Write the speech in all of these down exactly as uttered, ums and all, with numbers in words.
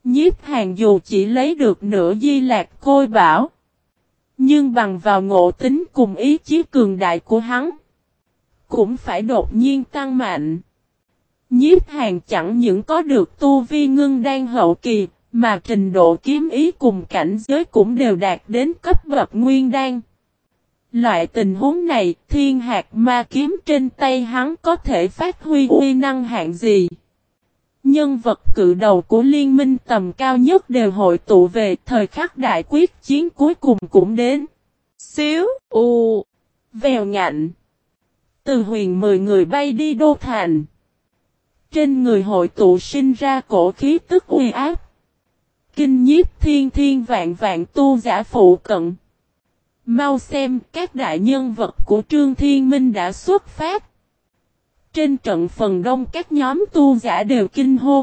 Nhiếp Hàn dù chỉ lấy được nửa Di Lạc Khôi Bảo, nhưng bằng vào ngộ tính cùng ý chí cường đại của hắn, cũng phải đột nhiên tăng mạnh. Nhiếp Hàn chẳng những có được tu vi ngưng đan hậu kỳ, mà trình độ kiếm ý cùng cảnh giới cũng đều đạt đến cấp bậc nguyên đan. Loại tình huống này, thiên hạt ma kiếm trên tay hắn có thể phát huy uy năng hạng gì? Nhân vật cự đầu của liên minh tầm cao nhất đều hội tụ về, thời khắc đại quyết chiến cuối cùng cũng đến. Xíu, u, vèo ngạnh. Từ huyền mười người bay đi đô thành. Trên người hội tụ sinh ra cổ khí tức uy áp. Kinh nhiếp thiên thiên vạn vạn tu giả phụ cận. Mau xem, các đại nhân vật của Trương Thiên Minh đã xuất phát. Trên trận phần đông các nhóm tu giả đều kinh hô.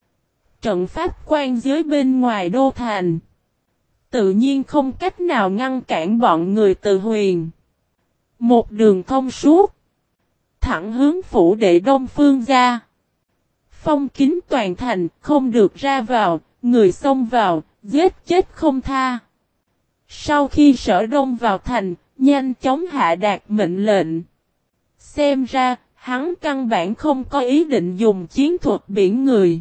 Trận pháp quan giới bên ngoài đô thành, tự nhiên không cách nào ngăn cản bọn người Từ Huyền. Một đường thông suốt, thẳng hướng phủ đệ Đông Phương gia. Phong kín toàn thành, không được ra vào, người xông vào, giết chết không tha. Sau khi Sở Đông vào thành, nhanh chóng hạ đạt mệnh lệnh. Xem ra, hắn căn bản không có ý định dùng chiến thuật biển người.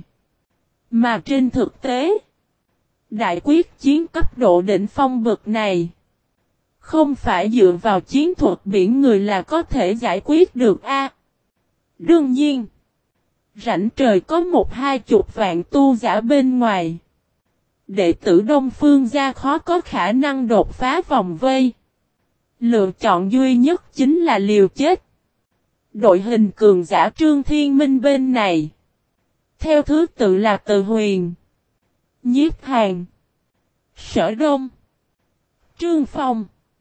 Mà trên thực tế, đại quyết chiến cấp độ đỉnh phong bậc này, không phải dựa vào chiến thuật biển người là có thể giải quyết được a. Đương nhiên, rảnh trời có một hai chục vạn tu giả bên ngoài. Đệ tử Đông Phương gia khó có khả năng đột phá vòng vây. Lựa chọn duy nhất chính là liều chết. Đội hình cường giả Trương Thiên Minh bên này, theo thứ tự là Từ Huyền, Nhiếp Hàn, Sở Đông, Trương Phong,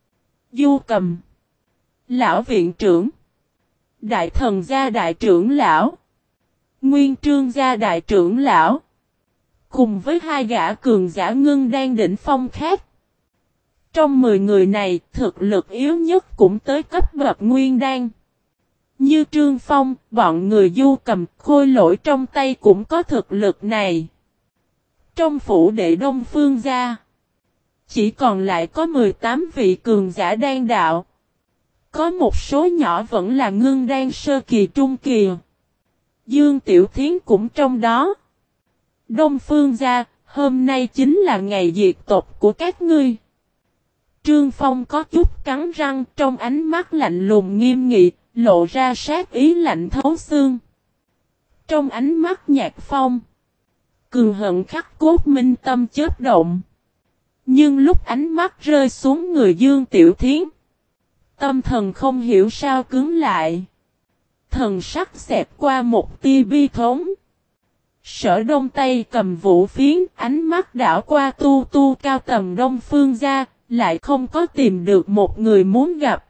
Du Cầm, Lão Viện Trưởng, Đại Thần gia Đại Trưởng Lão, Nguyên Trương gia Đại Trưởng Lão, cùng với hai gã cường giả ngưng đan đỉnh phong khác. Trong mười người này, thực lực yếu nhất cũng tới cấp bậc nguyên đan. Như Trương Phong, bọn người Du Cầm, Khôi Lỗi trong tay cũng có thực lực này. Trong phủ đệ Đông Phương gia, chỉ còn lại có mười tám vị cường giả đan đạo. Có một số nhỏ vẫn là ngưng đan sơ kỳ trung kỳ. Dương Tiểu Thiến cũng trong đó. Đông Phương gia, hôm nay chính là ngày diệt tộc của các ngươi. Trương Phong có chút cắn răng, trong ánh mắt lạnh lùng nghiêm nghị, lộ ra sát ý lạnh thấu xương. Trong ánh mắt Nhạc Phong, cường hận khắc cốt minh tâm chớp động. Nhưng lúc ánh mắt rơi xuống người Dương Tiểu Thiến, tâm thần không hiểu sao cứng lại. Thần sắc xẹt qua một tia bi thống. Sở Đông tay cầm vũ phiến, ánh mắt đảo qua tu tu cao tầm Đông Phương gia, lại không có tìm được một người muốn gặp.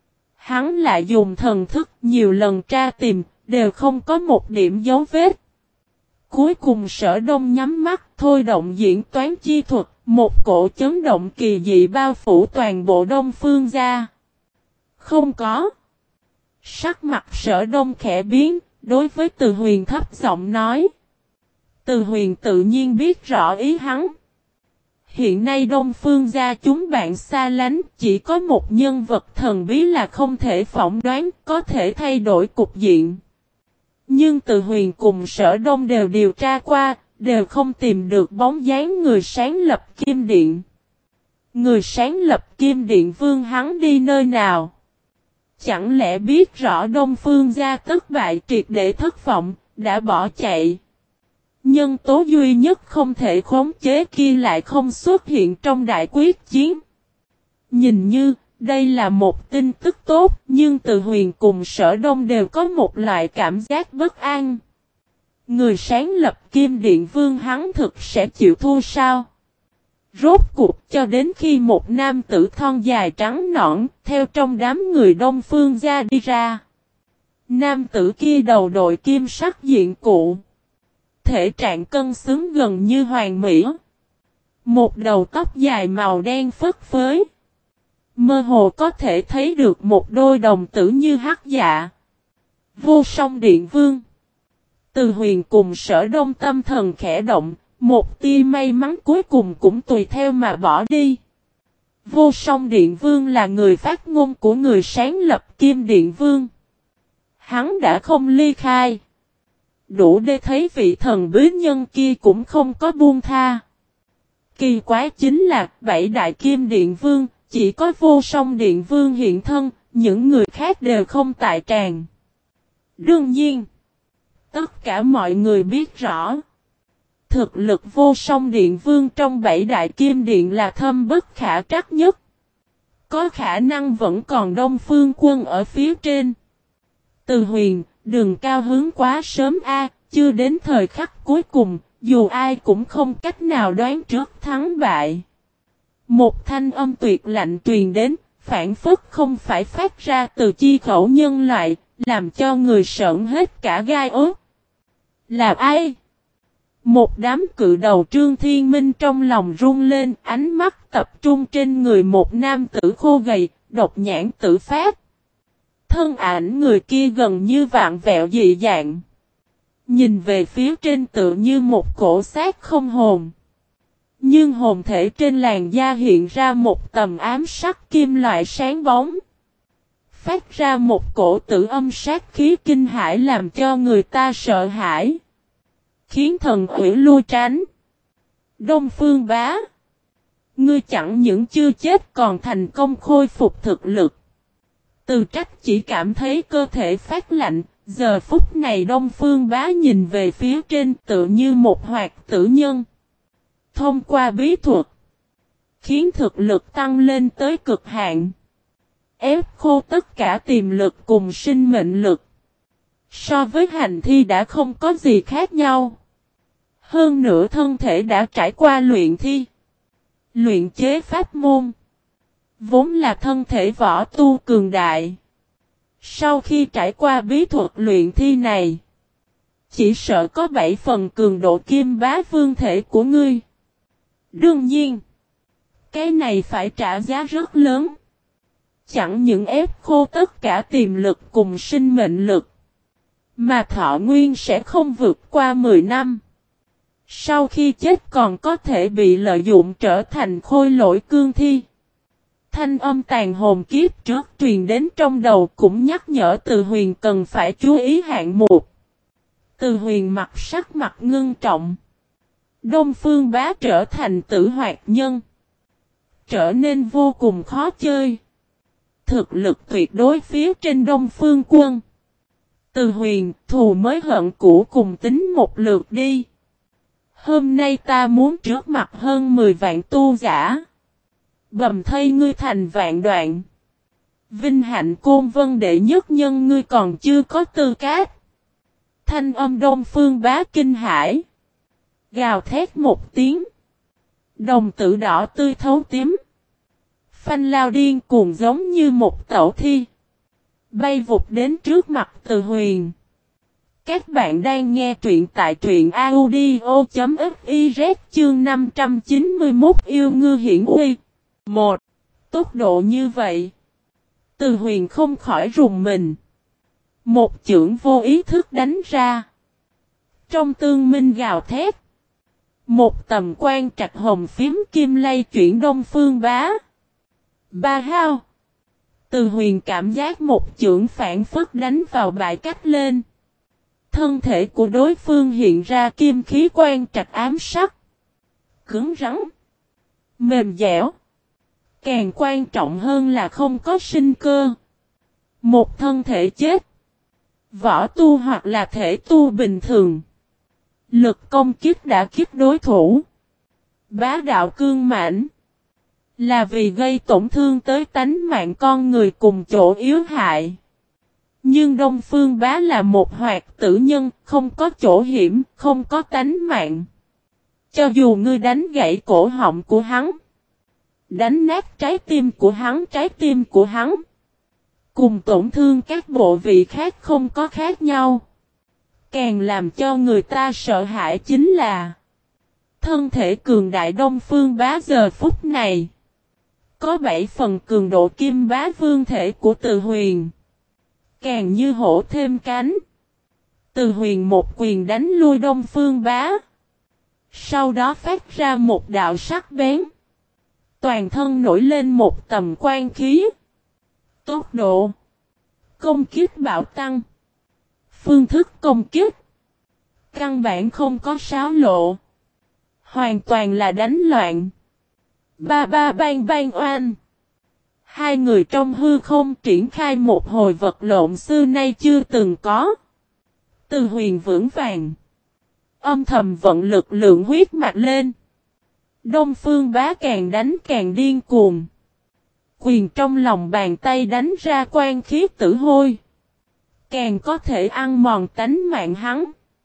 Hắn lại dùng thần thức nhiều lần tra tìm, đều không có một điểm dấu vết. Cuối cùng Sở Đông nhắm mắt, thôi động diễn toán chi thuật, một cổ chấn động kỳ dị bao phủ toàn bộ Đông Phương gia. Không có. Sắc mặt Sở Đông khẽ biến, đối với Từ Huyền thấp giọng nói. Từ Huyền tự nhiên biết rõ ý hắn. Hiện nay Đông Phương gia chúng bạn xa lánh, chỉ có một nhân vật thần bí là không thể phỏng đoán, có thể thay đổi cục diện. Nhưng Từ Huyền cùng Sở Đông đều điều tra qua, đều không tìm được bóng dáng người sáng lập Kim Điện. Người sáng lập Kim Điện Vương hắn đi nơi nào? Chẳng lẽ biết rõ Đông Phương gia thất bại triệt để thất vọng, đã bỏ chạy? Nhân tố duy nhất không thể khống chế kia lại không xuất hiện trong đại quyết chiến. Nhìn như, đây là một tin tức tốt, nhưng Từ Huyền cùng Sở Đông đều có một loại cảm giác bất an. Người sáng lập Kim Điện Vương hắn thực sẽ chịu thua sao? Rốt cuộc cho đến khi một nam tử thon dài trắng nõn, theo trong đám người Đông Phương gia đi ra. Nam tử kia đầu đội kim sắc diện cụ. Thể trạng cân xứng gần như hoàn mỹ. Một đầu tóc dài màu đen phất phới. Mơ hồ có thể thấy được một đôi đồng tử như hắc dạ. Vô Song Điện Vương. Từ Huyền cùng Sở Đông tâm thần khẽ động, Một tia may mắn cuối cùng cũng tùy theo mà bỏ đi. Vô Song Điện Vương là người phát ngôn của người sáng lập Kim Điện Vương. Hắn đã không ly khai. Đủ để thấy vị thần bí nhân kia cũng không có buông tha. Kỳ quái chính là bảy đại Kim Điện Vương, chỉ có Vô Song Điện Vương hiện thân, những người khác đều không tại tràng. Đương nhiên, tất cả mọi người biết rõ. Thực lực Vô Song Điện Vương trong bảy đại Kim Điện là thâm bất khả trắc nhất. Có khả năng vẫn còn Đông Phương Quân ở phía trên. Từ Huyền, đừng cao hứng quá sớm a, chưa đến thời khắc cuối cùng, dù ai cũng không cách nào đoán trước thắng bại. Một thanh âm tuyệt lạnh truyền đến, phản phất không phải phát ra từ chi khẩu nhân loại, làm cho người sợn hết cả gai ốt. Là ai? Một đám cự đầu Trương Thiên Minh trong lòng run lên, ánh mắt tập trung trên người một nam tử khô gầy, độc nhãn tử phát. Thân ảnh người kia gần như vạn vẹo dị dạng. Nhìn về phía trên tựa như một cổ xác không hồn. Nhưng hồn thể trên làn da hiện ra một tầm ám sắc kim loại sáng bóng. Phát ra một cổ tử âm sát khí kinh hãi làm cho người ta sợ hãi. Khiến thần ủy lui tránh. Đông Phương Bá. Ngươi chẳng những chưa chết còn thành công khôi phục thực lực. Từ Trách chỉ cảm thấy cơ thể phát lạnh. Giờ phút này Đông Phương Bá nhìn về phía trên tự như một hoạt tử nhân. Thông qua bí thuật. Khiến thực lực tăng lên tới cực hạn. Ép khô tất cả tiềm lực cùng sinh mệnh lực. So với hành thi đã không có gì khác nhau. Hơn nữa thân thể đã trải qua luyện thi. Luyện chế pháp môn. Vốn là thân thể võ tu cường đại. Sau khi trải qua bí thuật luyện thi này. Chỉ sợ có bảy phần cường độ Kim Bá Vương thể của ngươi. Đương nhiên. Cái này phải trả giá rất lớn. Chẳng những ép khô tất cả tiềm lực cùng sinh mệnh lực. Mà thọ nguyên sẽ không vượt qua mười năm. Sau khi chết còn có thể bị lợi dụng trở thành khôi lỗi cương thi. Thanh âm tàn hồn kiếp trước truyền đến trong đầu cũng nhắc nhở Từ Huyền cần phải chú ý hạng mục. Từ Huyền mặt sắc mặt ngưng trọng. Đông Phương Bá trở thành tử hoạt nhân. Trở nên vô cùng khó chơi. Thực lực tuyệt đối phía trên Đông Phương Quân. Từ Huyền, thù mới hận cũ cùng tính một lượt đi. Hôm nay ta muốn trước mặt hơn mười vạn tu giả. Bầm thây ngươi thành vạn đoạn. Vinh hạnh Côn Vân đệ nhất nhân ngươi còn chưa có tư cách. Thanh âm Đông Phương Bá kinh hãi. Gào thét một tiếng. Đồng tử đỏ tươi thấu tím. Phanh lao điên cuồng giống như một tẩu thi. Bay vụt đến trước mặt Từ Huyền. Các bạn đang nghe truyện tại truyện audio.fiz chương năm trăm chín mươi mốt yêu ngư hiển uy. Một. Tốc độ như vậy. Từ Huyền không khỏi rùng mình. Một chưởng vô ý thức đánh ra. Trong tương minh gào thét. Một tầm quan trạch hồng phím kim lay chuyển Đông Phương Bá. Ba hao. Từ Huyền cảm giác một chưởng phản phất đánh vào bãi cách lên. Thân thể của đối phương hiện ra kim khí quan trạch ám sắc. Cứng rắn. Mềm dẻo. Càng quan trọng hơn là không có sinh cơ. Một thân thể chết. Võ tu hoặc là thể tu bình thường. Lực công kích đã kích đối thủ. Bá đạo cương mãnh. Là vì gây tổn thương tới tánh mạng con người cùng chỗ yếu hại. Nhưng Đông Phương Bá là một hoạt tử nhân, không có chỗ hiểm, không có tánh mạng. Cho dù ngươi đánh gãy cổ họng của hắn, đánh nát trái tim của hắn, trái tim của hắn, cùng tổn thương các bộ vị khác không có khác nhau. Càng làm cho người ta sợ hãi chính là thân thể cường đại Đông Phương Bá giờ phút này. Có bảy phần cường độ Kim Bá Vương thể của Từ Huyền. Càng như hổ thêm cánh. Từ Huyền một quyền đánh lui Đông Phương Bá. Sau đó phát ra một đạo sắc bén. Toàn thân nổi lên một tầm quan khí. Tốc độ công kích bạo tăng. Phương thức công kích căn bản không có xáo lộ. Hoàn toàn là đánh loạn. Ba ba bang bang oan. Hai người trong hư không triển khai một hồi vật lộn xưa nay chưa từng có. Từ Huyền vững vàng. Âm thầm vận lực lượng huyết mạch lên. Đông Phương Bá càng đánh càng điên cuồng. Quyền trong lòng bàn tay đánh ra quan khí tử hôi. Càng có thể ăn mòn tánh mạng hắn.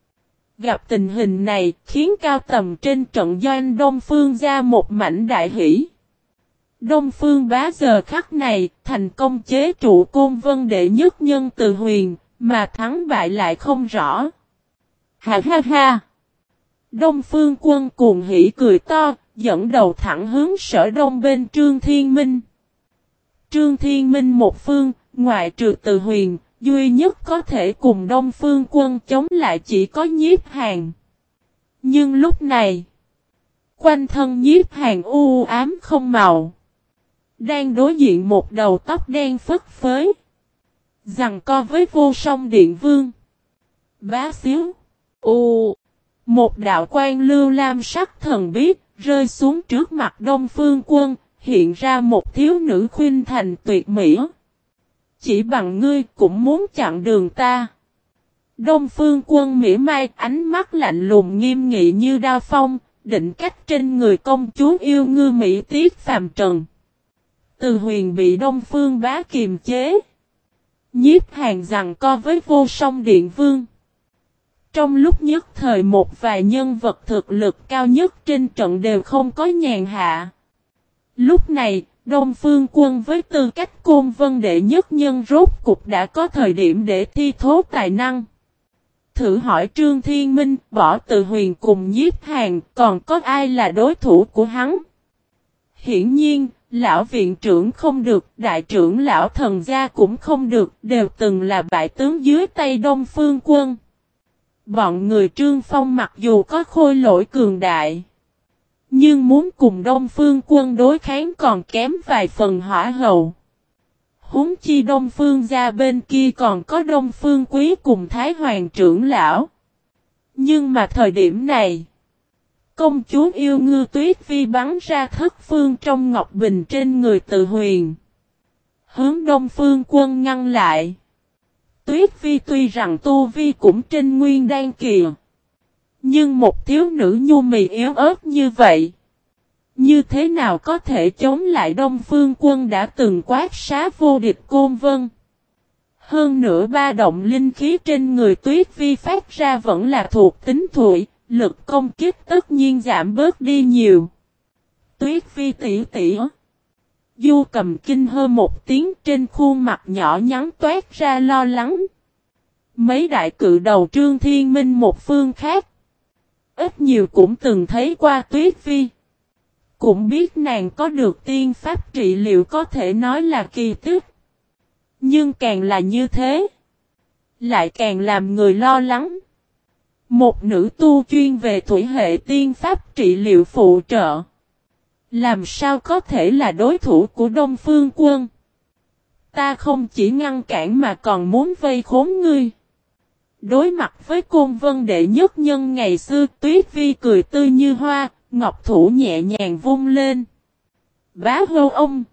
Gặp tình hình này khiến cao tầm trên trận doanh Đông Phương ra một mảnh đại hỷ. Đông Phương Bá giờ khắc này thành công chế trụ Côn Vân đệ nhất nhân Từ Huyền, mà thắng bại lại không rõ. Ha ha ha! Đông Phương Quân cuồng hỉ cười to, dẫn đầu thẳng hướng Sở Đông bên Trương Thiên Minh. Trương Thiên Minh một phương, ngoại trừ Từ Huyền, duy nhất có thể cùng Đông Phương Quân chống lại chỉ có Nhiếp Hàn. Nhưng lúc này, quanh thân Nhiếp Hàn u ám không màu. Đang đối diện một đầu tóc đen phất phới. Giằng co với Vô Song Điện Vương. Bá xíu. U. Một đạo quan lưu lam sắc thần bí rơi xuống trước mặt Đông Phương Quân. Hiện ra một thiếu nữ khuynh thành tuyệt mỹ. Chỉ bằng ngươi cũng muốn chặn đường ta. Đông Phương Quân mỉa mai ánh mắt lạnh lùng nghiêm nghị như đao phong. Định cách trên người công chúa yêu ngư mỹ tiết phàm trần. Từ Huyền bị Đông Phương Bá kiềm chế. Nhiếp Hàn giằng co với Vô Song Điện Vương. Trong lúc nhất thời một vài nhân vật thực lực cao nhất trên trận đều không có nhàn hạ. Lúc này, Đông Phương Quân với tư cách Côn Vân đệ nhất nhân rốt cục đã có thời điểm để thi thố tài năng. Thử hỏi Trương Thiên Minh, bỏ Từ Huyền cùng Nhiếp Hàn, còn có ai là đối thủ của hắn? Hiển nhiên, lão viện trưởng không được, đại trưởng lão thần gia cũng không được, đều từng là bại tướng dưới tay Đông Phương Quân. Bọn người Trương Phong mặc dù có khôi lỗi cường đại, nhưng muốn cùng Đông Phương Quân đối kháng còn kém vài phần hỏa hậu. Huống chi Đông Phương gia bên kia còn có Đông Phương Quý cùng Thái Hoàng trưởng lão. Nhưng mà thời điểm này, công chúa yêu ngư Tuyết Vi bắn ra thất phương trong ngọc bình trên người Từ Huyền. Hướng Đông Phương Quân ngăn lại. Tuyết Vi tuy rằng tu vi cũng trên nguyên đan kỳ. Nhưng một thiếu nữ nhu mì yếu ớt như vậy, như thế nào có thể chống lại Đông Phương Quân đã từng quát xá vô địch Côn Vân. Hơn nữa ba động linh khí trên người Tuyết Vi phát ra vẫn là thuộc tính thủy, lực công kích tất nhiên giảm bớt đi nhiều. Tuyết Vi tỉ tỉ. Du Cầm kinh hơ một tiếng, trên khuôn mặt nhỏ nhắn toát ra lo lắng. Mấy đại cự đầu Trương Thiên Minh một phương khác, ít nhiều cũng từng thấy qua Tuyết Vi. Cũng biết nàng có được tiên pháp trị liệu có thể nói là kỳ tích. Nhưng càng là như thế, lại càng làm người lo lắng. Một nữ tu chuyên về thủy hệ tiên pháp trị liệu phụ trợ, làm sao có thể là đối thủ của Đông Phương Quân? Ta không chỉ ngăn cản mà còn muốn vây khốn ngươi. Đối mặt với Côn Vân đệ nhất nhân ngày xưa, Tuyết Vi cười tươi như hoa, ngọc thủ nhẹ nhàng vung lên. Bá hô ông.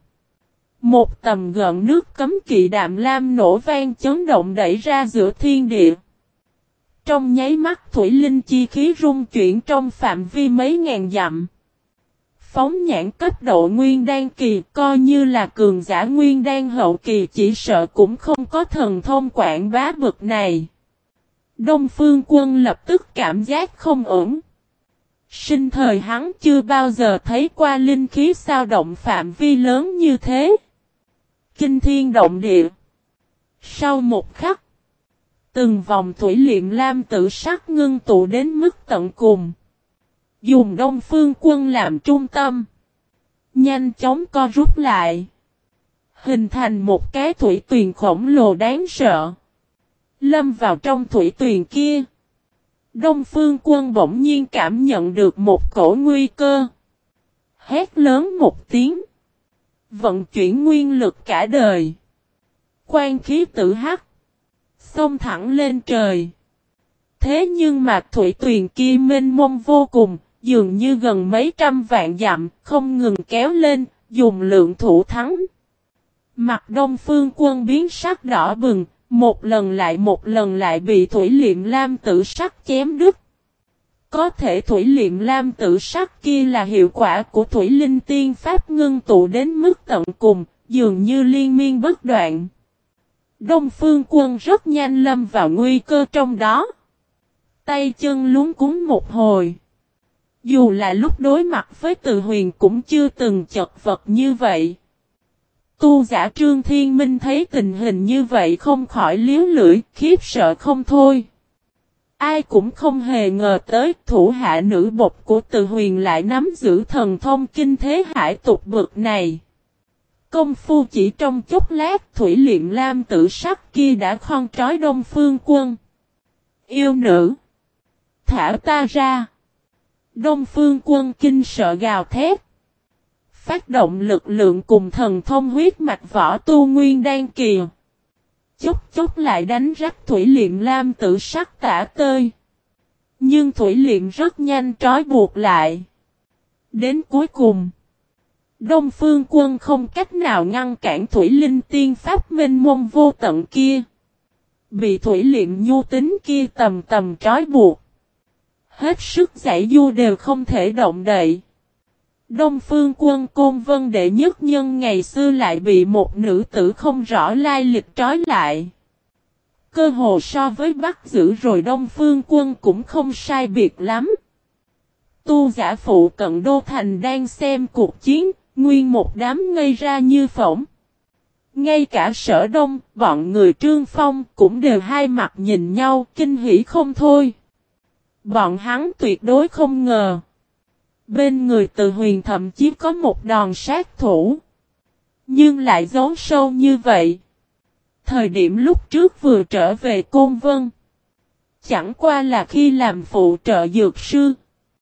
Một tầm gợn nước cấm kỵ đạm lam nổ vang chấn động đẩy ra giữa thiên địa. Trong nháy mắt thủy linh chi khí rung chuyển trong phạm vi mấy ngàn dặm. Phóng nhãn cấp độ nguyên đan kỳ, coi như là cường giả nguyên đan hậu kỳ chỉ sợ cũng không có thần thông quảng bá bực này. Đông Phương Quân lập tức cảm giác không ổn. Sinh thời hắn chưa bao giờ thấy qua linh khí sao động phạm vi lớn như thế. Kinh thiên động địa. Sau một khắc, từng vòng thủy liệm lam tự sắc ngưng tụ đến mức tận cùng. Dùng Đông Phương Quân làm trung tâm, nhanh chóng co rút lại, hình thành một cái thủy tuyền khổng lồ đáng sợ. Lâm vào trong thủy tuyền kia, Đông Phương Quân bỗng nhiên cảm nhận được một cổ nguy cơ. Hét lớn một tiếng. Vận chuyển nguyên lực cả đời. Quan khí tử hắc. Xông thẳng lên trời. Thế nhưng mà thủy tuyền kia mênh mông vô cùng, dường như gần mấy trăm vạn dặm, không ngừng kéo lên, dùng lượng thủ thắng. Mặt Đông Phương Quân biến sắc đỏ bừng, một lần lại một lần lại bị thủy liệm lam tử sắc chém đứt. Có thể thủy liệm lam tử sắc kia là hiệu quả của thủy linh tiên pháp ngưng tụ đến mức tận cùng, dường như liên miên bất đoạn. Đông Phương Quân rất nhanh lâm vào nguy cơ trong đó. Tay chân luống cuống một hồi. Dù là lúc đối mặt với Từ Huyền cũng chưa từng chật vật như vậy. Tu giả Trương Thiên Minh thấy tình hình như vậy không khỏi liếu lưỡi, khiếp sợ không thôi. Ai cũng không hề ngờ tới thủ hạ nữ bột của Từ Huyền lại nắm giữ thần thông kinh thế hải tục bực này. Công phu chỉ trong chốc lát thủy liệm lam tử sắc kia đã khon trói Đông Phương Quân. Yêu nữ! Thả ta ra! Đông Phương Quân kinh sợ gào thét. Phát động lực lượng cùng thần thông huyết mạch võ tu nguyên đan kỳ. Chốc chốc lại đánh rách thủy liệm lam tử sắc tả tơi. Nhưng thủy liệm rất nhanh trói buộc lại. Đến cuối cùng, Đông Phương Quân không cách nào ngăn cản thủy linh tiên pháp mênh mông vô tận kia. Bị thủy liệm nhu tính kia tầm tầm trói buộc. Hết sức giải du đều không thể động đậy. Đông Phương Quân Côn Vân đệ nhất nhân ngày xưa lại bị một nữ tử không rõ lai lịch trói lại. Cơ hồ so với bắt giữ rồi Đông Phương Quân cũng không sai biệt lắm. Tu giả phụ cận đô thành đang xem cuộc chiến, nguyên một đám ngây ra như phỏng. Ngay cả Sở Đông, bọn người Trương Phong cũng đều hai mặt nhìn nhau, kinh hỉ không thôi. Bọn hắn tuyệt đối không ngờ. Bên người Từ Huyền thậm chí có một đòn sát thủ. Nhưng lại giấu sâu như vậy. Thời điểm lúc trước vừa trở về Côn Vân. Chẳng qua là khi làm phụ trợ dược sư.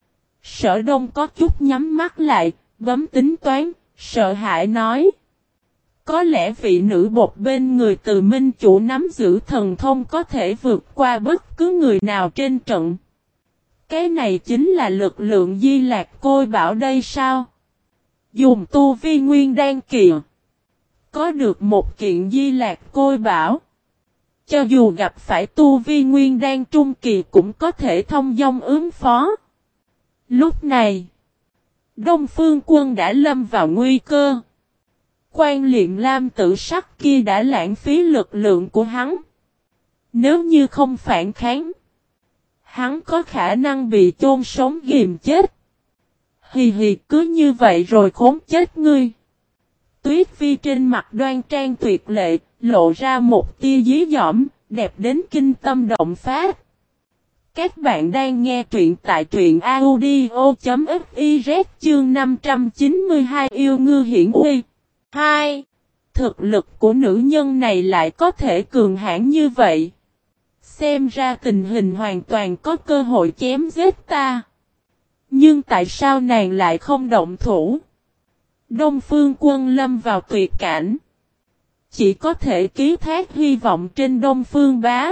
Sở Đông có chút nhắm mắt lại, bấm tính toán, sợ hãi nói. Có lẽ vị nữ bột bên người Từ Minh Chủ nắm giữ thần thông có thể vượt qua bất cứ người nào trên trận. Cái này chính là lực lượng Di Lạc Côi Bảo đây sao? Dùng tu vi nguyên đan kỳ. Có được một kiện Di Lạc Côi Bảo. Cho dù gặp phải tu vi nguyên đan trung kỳ cũng có thể thông dong ứng phó. Lúc này, Đông Phương Quân đã lâm vào nguy cơ. Quan liệm lam tử sắc kia đã lãng phí lực lượng của hắn. Nếu như không phản kháng, hắn có khả năng bị chôn sống ghim chết. Hì hì cứ như vậy rồi khốn chết ngươi. Tuyết Phi trên mặt đoan trang tuyệt lệ, lộ ra một tia dí dỏm, đẹp đến kinh tâm động phát. Các bạn đang nghe truyện tại truyện audio chấm fiz chương năm trăm chín mươi hai yêu ngư hiển uy. hai. Thực lực của nữ nhân này lại có thể cường hãn như vậy. Xem ra tình hình hoàn toàn có cơ hội chém giết ta. Nhưng tại sao nàng lại không động thủ? Đông Phương Quân lâm vào tuyệt cảnh. Chỉ có thể ký thác hy vọng trên Đông Phương Bá,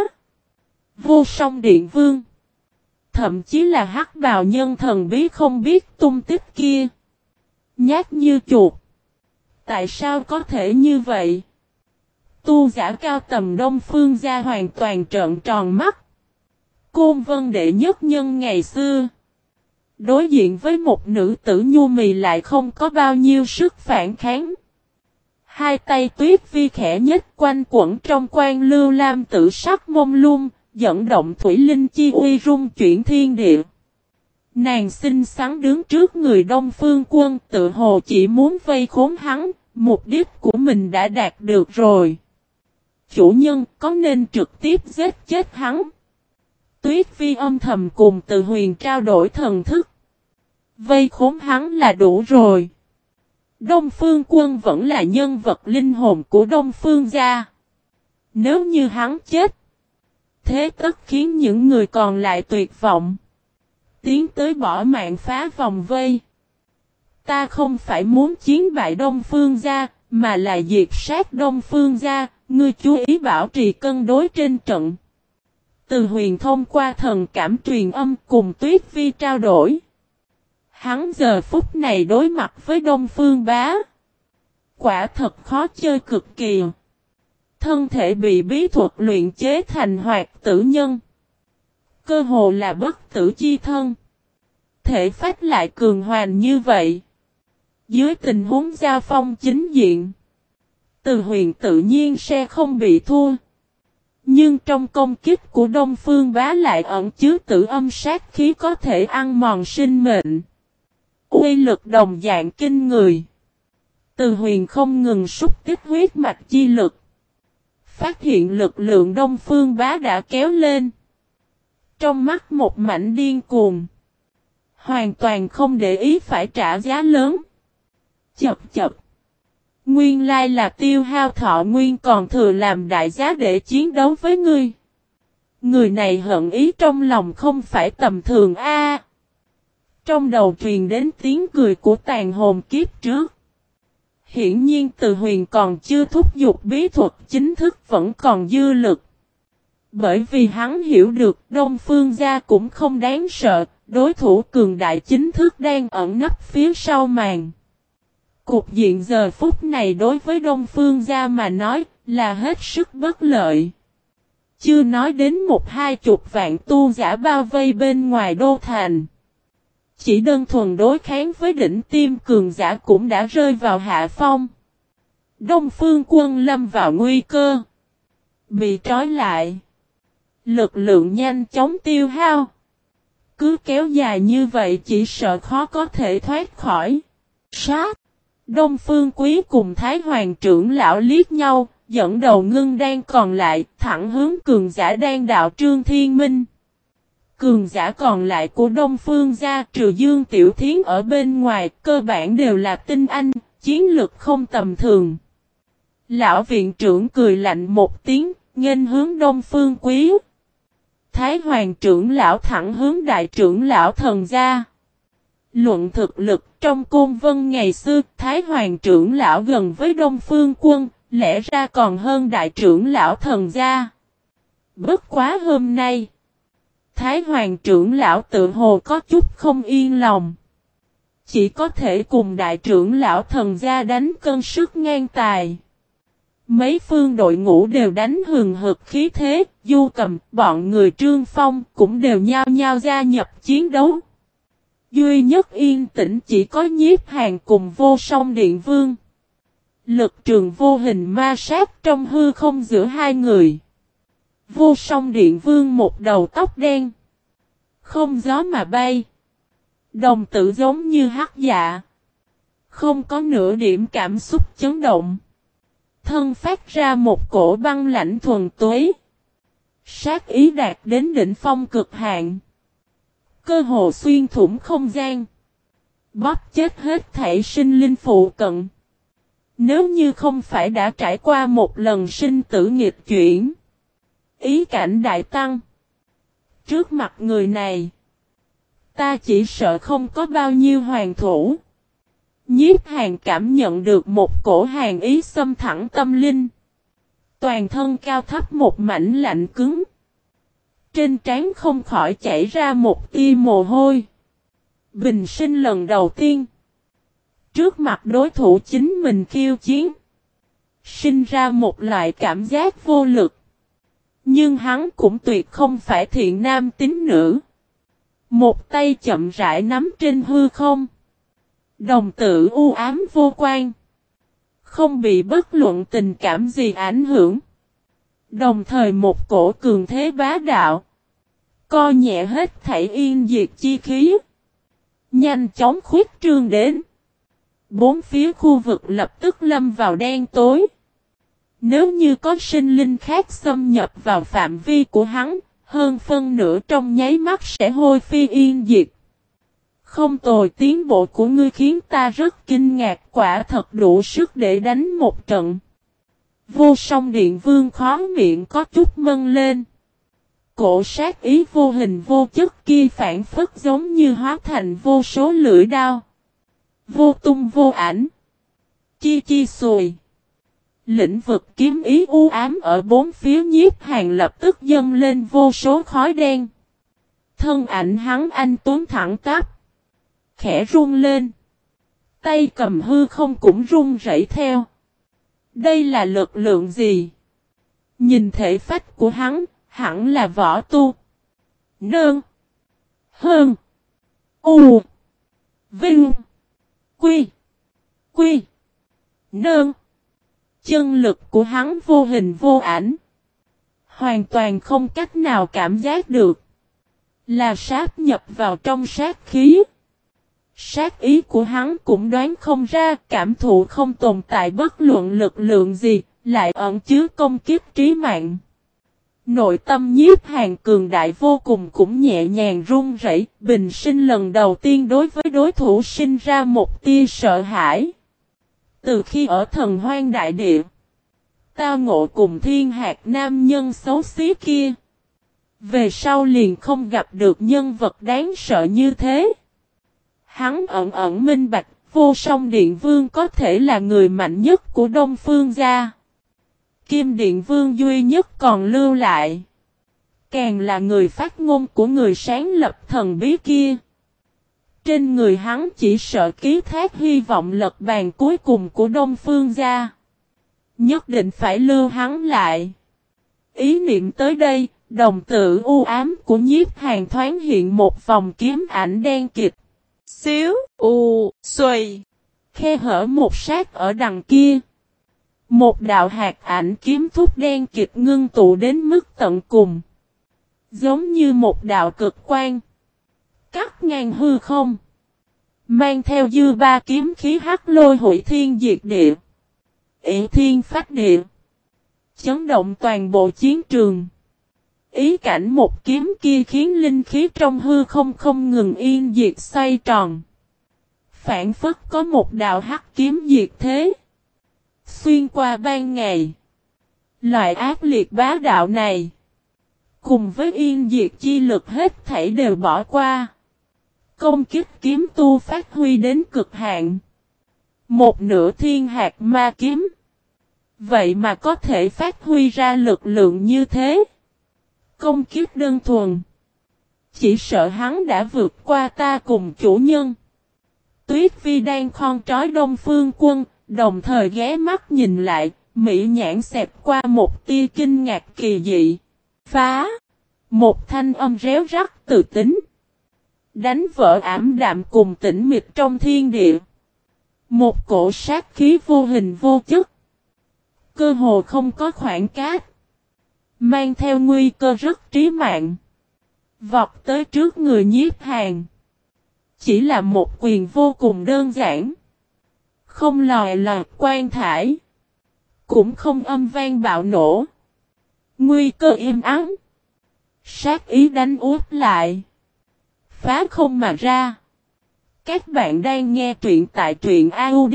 Vô Song Điện Vương. Thậm chí là hắc bào nhân thần bí không biết tung tích kia. Nhát như chuột. Tại sao có thể như vậy? Tu giả cao tầm Đông Phương gia hoàn toàn trợn tròn mắt. Côn Vân đệ nhất nhân ngày xưa. Đối diện với một nữ tử nhu mì lại không có bao nhiêu sức phản kháng. Hai tay Tuyết Vi khẽ nhếch quanh quẩn trong quan lưu lam tử sắc mông lung, dẫn động thủy linh chi uy rung chuyển thiên địa. Nàng xinh xắn đứng trước người Đông Phương Quân tự hồ chỉ muốn vây khốn hắn, mục đích của mình đã đạt được rồi. Chủ nhân có nên trực tiếp giết chết hắn? Tuyết Vi âm thầm cùng Từ Huyền trao đổi thần thức. Vây khốn hắn là đủ rồi. Đông Phương Quân vẫn là nhân vật linh hồn của Đông Phương gia. Nếu như hắn chết, thế tất khiến những người còn lại tuyệt vọng. Tiến tới bỏ mạng phá vòng vây. Ta không phải muốn chiến bại Đông Phương gia, mà là diệt sát Đông Phương gia, ngươi chú ý bảo trì cân đối trên trận. Từ Huyền thông qua thần cảm truyền âm cùng Tuyết Vi trao đổi. Hắn giờ phút này đối mặt với Đông Phương Bá. Quả thật khó chơi cực kỳ. Thân thể bị bí thuật luyện chế thành hoạt tử nhân. Cơ hồ là bất tử chi thân. Thể phách lại cường hoành như vậy. Dưới tình huống giao phong chính diện, Từ Huyền tự nhiên sẽ không bị thua. Nhưng trong công kích của Đông Phương Bá lại ẩn chứa tử âm sát khí có thể ăn mòn sinh mệnh. Uy lực đồng dạng kinh người. Từ Huyền không ngừng xúc tích huyết mạch chi lực. Phát hiện lực lượng Đông Phương Bá đã kéo lên. Trong mắt một mảnh điên cuồng. Hoàn toàn không để ý phải trả giá lớn. Chập chập. Nguyên lai là tiêu hao thọ nguyên còn thừa làm đại giá để chiến đấu với ngươi. Người này hận ý trong lòng không phải tầm thường a. Trong đầu truyền đến tiếng cười của tàn hồn kiếp trước. Hiển nhiên Từ Huyền còn chưa thúc giục bí thuật chính thức vẫn còn dư lực. Bởi vì hắn hiểu được Đông Phương gia cũng không đáng sợ, đối thủ cường đại chính thức đang ẩn nấp phía sau màn. Cục diện giờ phút này đối với Đông Phương gia mà nói là hết sức bất lợi. Chưa nói đến một hai chục vạn tu giả bao vây bên ngoài đô thành. Chỉ đơn thuần đối kháng với đỉnh tiêm cường giả cũng đã rơi vào hạ phong. Đông Phương quân lâm vào nguy cơ. Bị trói lại. Lực lượng nhanh chóng tiêu hao. Cứ kéo dài như vậy chỉ sợ khó có thể thoát khỏi. Sát. Đông Phương Quý cùng Thái Hoàng trưởng lão liếc nhau, dẫn đầu ngưng đang còn lại, thẳng hướng cường giả đang đạo Trương Thiên Minh. Cường giả còn lại của Đông Phương gia trừ Dương Tiểu Thiến ở bên ngoài, cơ bản đều là tinh anh, chiến lực không tầm thường. Lão viện trưởng cười lạnh một tiếng, nghênh hướng Đông Phương Quý. Thái Hoàng trưởng lão thẳng hướng đại trưởng lão thần gia. Luận thực lực trong Côn Vân ngày xưa, Thái Hoàng trưởng lão gần với Đông Phương quân, lẽ ra còn hơn đại trưởng lão thần gia. Bất quá hôm nay, Thái Hoàng trưởng lão tự hồ có chút không yên lòng. Chỉ có thể cùng đại trưởng lão thần gia đánh cân sức ngang tài. Mấy phương đội ngũ đều đánh hừng hực khí thế, Du Cầm, bọn người Trương Phong cũng đều nhao nhao gia nhập chiến đấu. Duy nhất yên tĩnh chỉ có Nhiếp Hàn cùng Vô Song Điện Vương. Lực trường vô hình ma sát trong hư không giữa hai người. Vô Song Điện Vương một đầu tóc đen. Không gió mà bay. Đồng tử giống như hắc dạ. Không có nửa điểm cảm xúc chấn động. Thân phát ra một cổ băng lãnh thuần túy. Sát ý đạt đến đỉnh phong cực hạn. Cơ hồ xuyên thủng không gian. Bóp chết hết thảy sinh linh phụ cận. Nếu như không phải đã trải qua một lần sinh tử nghịch chuyển. Ý cảnh đại tăng. Trước mặt người này. Ta chỉ sợ không có bao nhiêu hoàng thủ. Nhiếp Hàn cảm nhận được một cổ hàn ý xâm thẳng tâm linh. Toàn thân cao thấp một mảnh lạnh cứng. Trên trán không khỏi chảy ra một tia mồ hôi. Bình sinh lần đầu tiên. Trước mặt đối thủ chính mình khiêu chiến. Sinh ra một loại cảm giác vô lực. Nhưng hắn cũng tuyệt không phải thiện nam tín nữ. Một tay chậm rãi nắm trên hư không. Đồng tử u ám vô quan. Không bị bất luận tình cảm gì ảnh hưởng. Đồng thời một cổ cường thế bá đạo. Co nhẹ hết thảy yên diệt chi khí. Nhanh chóng khuyết trương đến. Bốn phía khu vực lập tức lâm vào đen tối. Nếu như có sinh linh khác xâm nhập vào phạm vi của hắn, hơn phân nửa trong nháy mắt sẽ hôi phi yên diệt. Không tồi, tiến bộ của ngươi khiến ta rất kinh ngạc, quả thật đủ sức để đánh một trận. Vô Song Điện Vương khó miệng có chút mân lên. Cổ sát ý vô hình vô chất kia phản phất giống như hóa thành vô số lưỡi đao. Vô tung vô ảnh. Chi chi sùi. Lĩnh vực kiếm ý u ám ở bốn phía Nhiếp Hàn lập tức dâng lên vô số khói đen. Thân ảnh hắn anh tuấn thẳng tắp. Khẽ run lên. Tay cầm hư không cũng run rẩy theo. Đây là lực lượng gì? Nhìn thể phách của hắn, hẳn là võ tu. Nương. Hơn. U. Vinh. Quy. Quy. Nương. Chân lực của hắn vô hình vô ảnh. Hoàn toàn không cách nào cảm giác được. Là sát nhập vào trong sát khí. Sát ý của hắn cũng đoán không ra, cảm thụ không tồn tại bất luận lực lượng gì, lại ẩn chứa công kiếp trí mạng. Nội tâm Nhiếp Hàn cường đại vô cùng cũng nhẹ nhàng run rẩy, bình sinh lần đầu tiên đối với đối thủ sinh ra một tia sợ hãi. Từ khi ở Thần Hoang Đại Địa, tao ngộ cùng Thiên Hạc nam nhân xấu xí kia. Về sau liền không gặp được nhân vật đáng sợ như thế. Hắn ẩn ẩn minh bạch, Vô Song Điện Vương có thể là người mạnh nhất của Đông Phương gia. Kim Điện Vương duy nhất còn lưu lại. Càng là người phát ngôn của người sáng lập thần bí kia. Trên người hắn chỉ sợ ký thác hy vọng lật bàn cuối cùng của Đông Phương gia. Nhất định phải lưu hắn lại. Ý niệm tới đây, đồng tử u ám của Nhiếp Hàn thoáng hiện một vòng kiếm ảnh đen kịt. Xíu, u, xuôi. Khe hở một sát ở đằng kia. Một đạo hạt ảnh kiếm thúc đen kịt ngưng tụ đến mức tận cùng. Giống như một đạo cực quang. Cắt ngang hư không. Mang theo dư ba kiếm khí hắc lôi hủy thiên diệt địa. Ỷ thiên phách địa. Chấn động toàn bộ chiến trường. Ý cảnh một kiếm kia khiến linh khí trong hư không không ngừng yên diệt xoay tròn. Phản phất có một đạo hắc kiếm diệt thế. Xuyên qua ban ngày. Loại ác liệt bá đạo này. Cùng với yên diệt chi lực hết thảy đều bỏ qua. Công kích kiếm tu phát huy đến cực hạn. Một nửa thiên hạt ma kiếm. Vậy mà có thể phát huy ra lực lượng như thế. Công kiếp đơn thuần. Chỉ sợ hắn đã vượt qua ta cùng chủ nhân. Tuyết Vi đang khon trói Đông Phương Quân, đồng thời ghé mắt nhìn lại, mỹ nhãn xẹp qua một tia kinh ngạc kỳ dị. Phá! Một thanh âm réo rắt từ tính. Đánh vỡ ảm đạm cùng tĩnh mịch trong thiên địa. Một cổ sát khí vô hình vô chất. Cơ hồ không có khoảng cách. Mang theo nguy cơ rất trí mạng. Vọt tới trước người Nhiếp Hàn. Chỉ là một quyền vô cùng đơn giản. Không lòi lọt quan thải. Cũng không âm vang bạo nổ. Nguy cơ im ắng. Sát ý đánh úp lại. Phá không mà ra. Các bạn đang nghe truyện tại truyện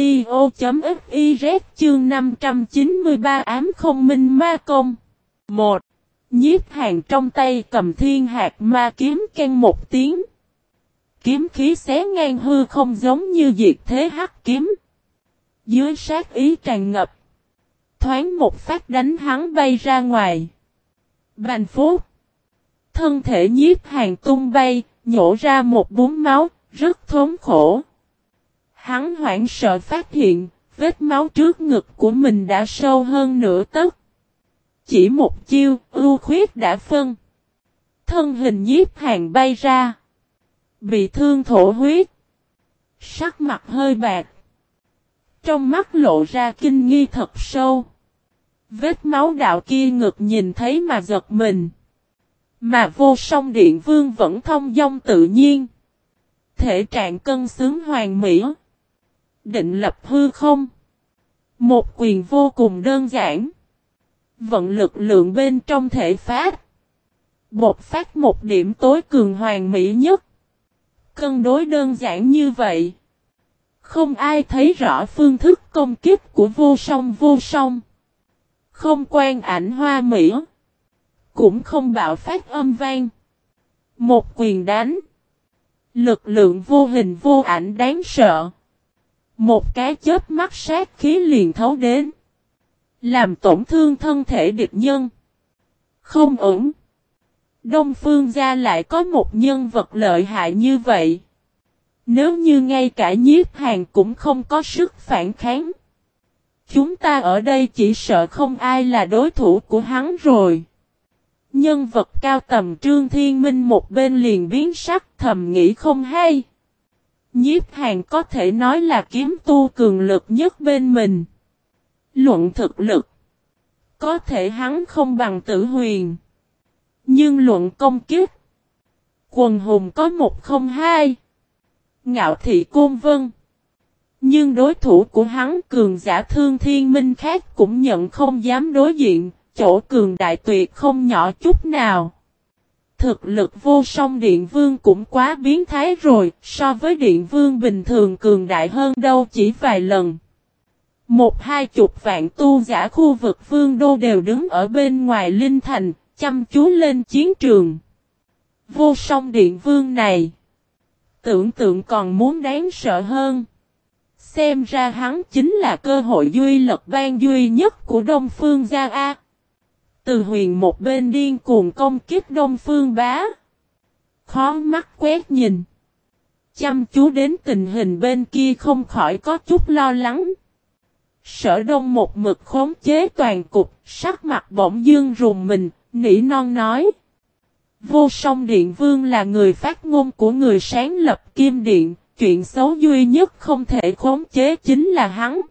audio.fiz chương năm trăm chín mươi ba ám không minh ma công. một. Nhiếp Hàn trong tay cầm thiên hạt ma kiếm keng một tiếng. Kiếm khí xé ngang hư không giống như diệt thế hắc kiếm. Dưới sát ý tràn ngập. Thoáng một phát đánh hắn bay ra ngoài. Bành phốt. Thân thể Nhiếp Hàn tung bay, nhổ ra một búng máu, rất thốn khổ. Hắn hoảng sợ phát hiện, vết máu trước ngực của mình đã sâu hơn nửa tấc. Chỉ một chiêu, ưu khuyết đã phân. Thân hình Nhiếp Hàn bay ra. Bị thương thổ huyết. Sắc mặt hơi bạc. Trong mắt lộ ra kinh nghi thật sâu. Vết máu đạo kia ngực nhìn thấy mà giật mình. Mà Vô Song Điện Vương vẫn thông dong tự nhiên. Thể trạng cân xứng hoàn mỹ. Định lập hư không. Một quyền vô cùng đơn giản. Vận lực lượng bên trong thể phát. Bột phát một điểm tối cường hoàn mỹ nhất. Cân đối đơn giản như vậy. Không ai thấy rõ phương thức công kích của Vô Song Vô Song. Không quan ảnh hoa mỹ. cũng không bạo phát âm vang. Một quyền đánh. Lực lượng vô hình vô ảnh đáng sợ. Một cái chớp mắt sát khí liền thấu đến. Làm tổn thương thân thể địch nhân. Không ổn. Đông Phương gia lại có một nhân vật lợi hại như vậy. Nếu như ngay cả Nhiếp Hàn cũng không có sức phản kháng. Chúng ta ở đây chỉ sợ không ai là đối thủ của hắn rồi. Nhân vật cao tầm Trương Thiên Minh một bên liền biến sắc thầm nghĩ không hay. Nhiếp Hàn có thể nói là kiếm tu cường lực nhất bên mình. Luận thực lực. Có thể hắn không bằng Tử Huyền. Nhưng luận công kích. Quần hùng có một không hai. Ngạo thị Côn Vân. Nhưng đối thủ của hắn cường giả Thương Thiên Minh khác cũng nhận không dám đối diện. Chỗ cường đại tuyệt không nhỏ chút nào. Thực lực Vô Song Điện Vương cũng quá biến thái rồi. So với Điện Vương bình thường cường đại hơn đâu chỉ vài lần. Một hai chục vạn tu giả khu vực vương đô đều đứng ở bên ngoài Linh Thành, chăm chú lên chiến trường. Vô Song Điện Vương này, tưởng tượng còn muốn đáng sợ hơn. Xem ra hắn chính là cơ hội duy lật ban duy nhất của Đông Phương gia A. Từ Huyền một bên điên cuồng công kích Đông Phương bá. Khó mắt quét nhìn. Chăm chú đến tình hình bên kia không khỏi có chút lo lắng. Sở Đông một mực khống chế toàn cục, sắc mặt bỗng dương rùng mình, nỉ non nói. Vô Song Điện Vương là người phát ngôn của người sáng lập Kim Điện, chuyện xấu duy nhất không thể khống chế chính là hắn.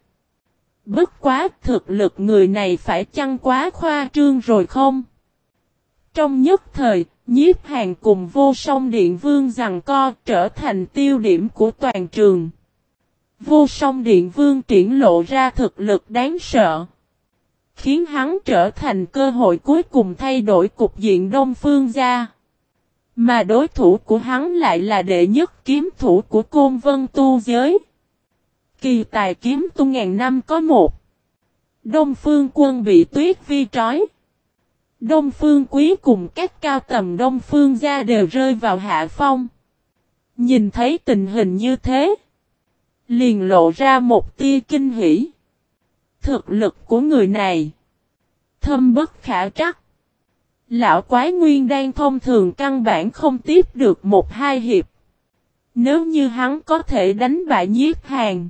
Bất quá thực lực người này phải chăng quá khoa trương rồi không? Trong nhất thời, Nhiếp Hàn cùng Vô Song Điện Vương giằng co trở thành tiêu điểm của toàn trường. Vô Song Điện Vương triển lộ ra thực lực đáng sợ. Khiến hắn trở thành cơ hội cuối cùng thay đổi cục diện Đông Phương gia. Mà đối thủ của hắn lại là đệ nhất kiếm thủ của Côn Vân tu giới. Kỳ tài kiếm tu ngàn năm có một. Đông Phương Quân bị Tuyết Vi trói. Đông Phương Quý cùng các cao tầm Đông Phương gia đều rơi vào hạ phong. Nhìn thấy tình hình như thế. Liền lộ ra một tia kinh hỉ. Thực lực của người này. Thâm bất khả trắc. Lão quái nguyên đang thông thường căn bản không tiếp được một hai hiệp. Nếu như hắn có thể đánh bại Nhiếp Hàn.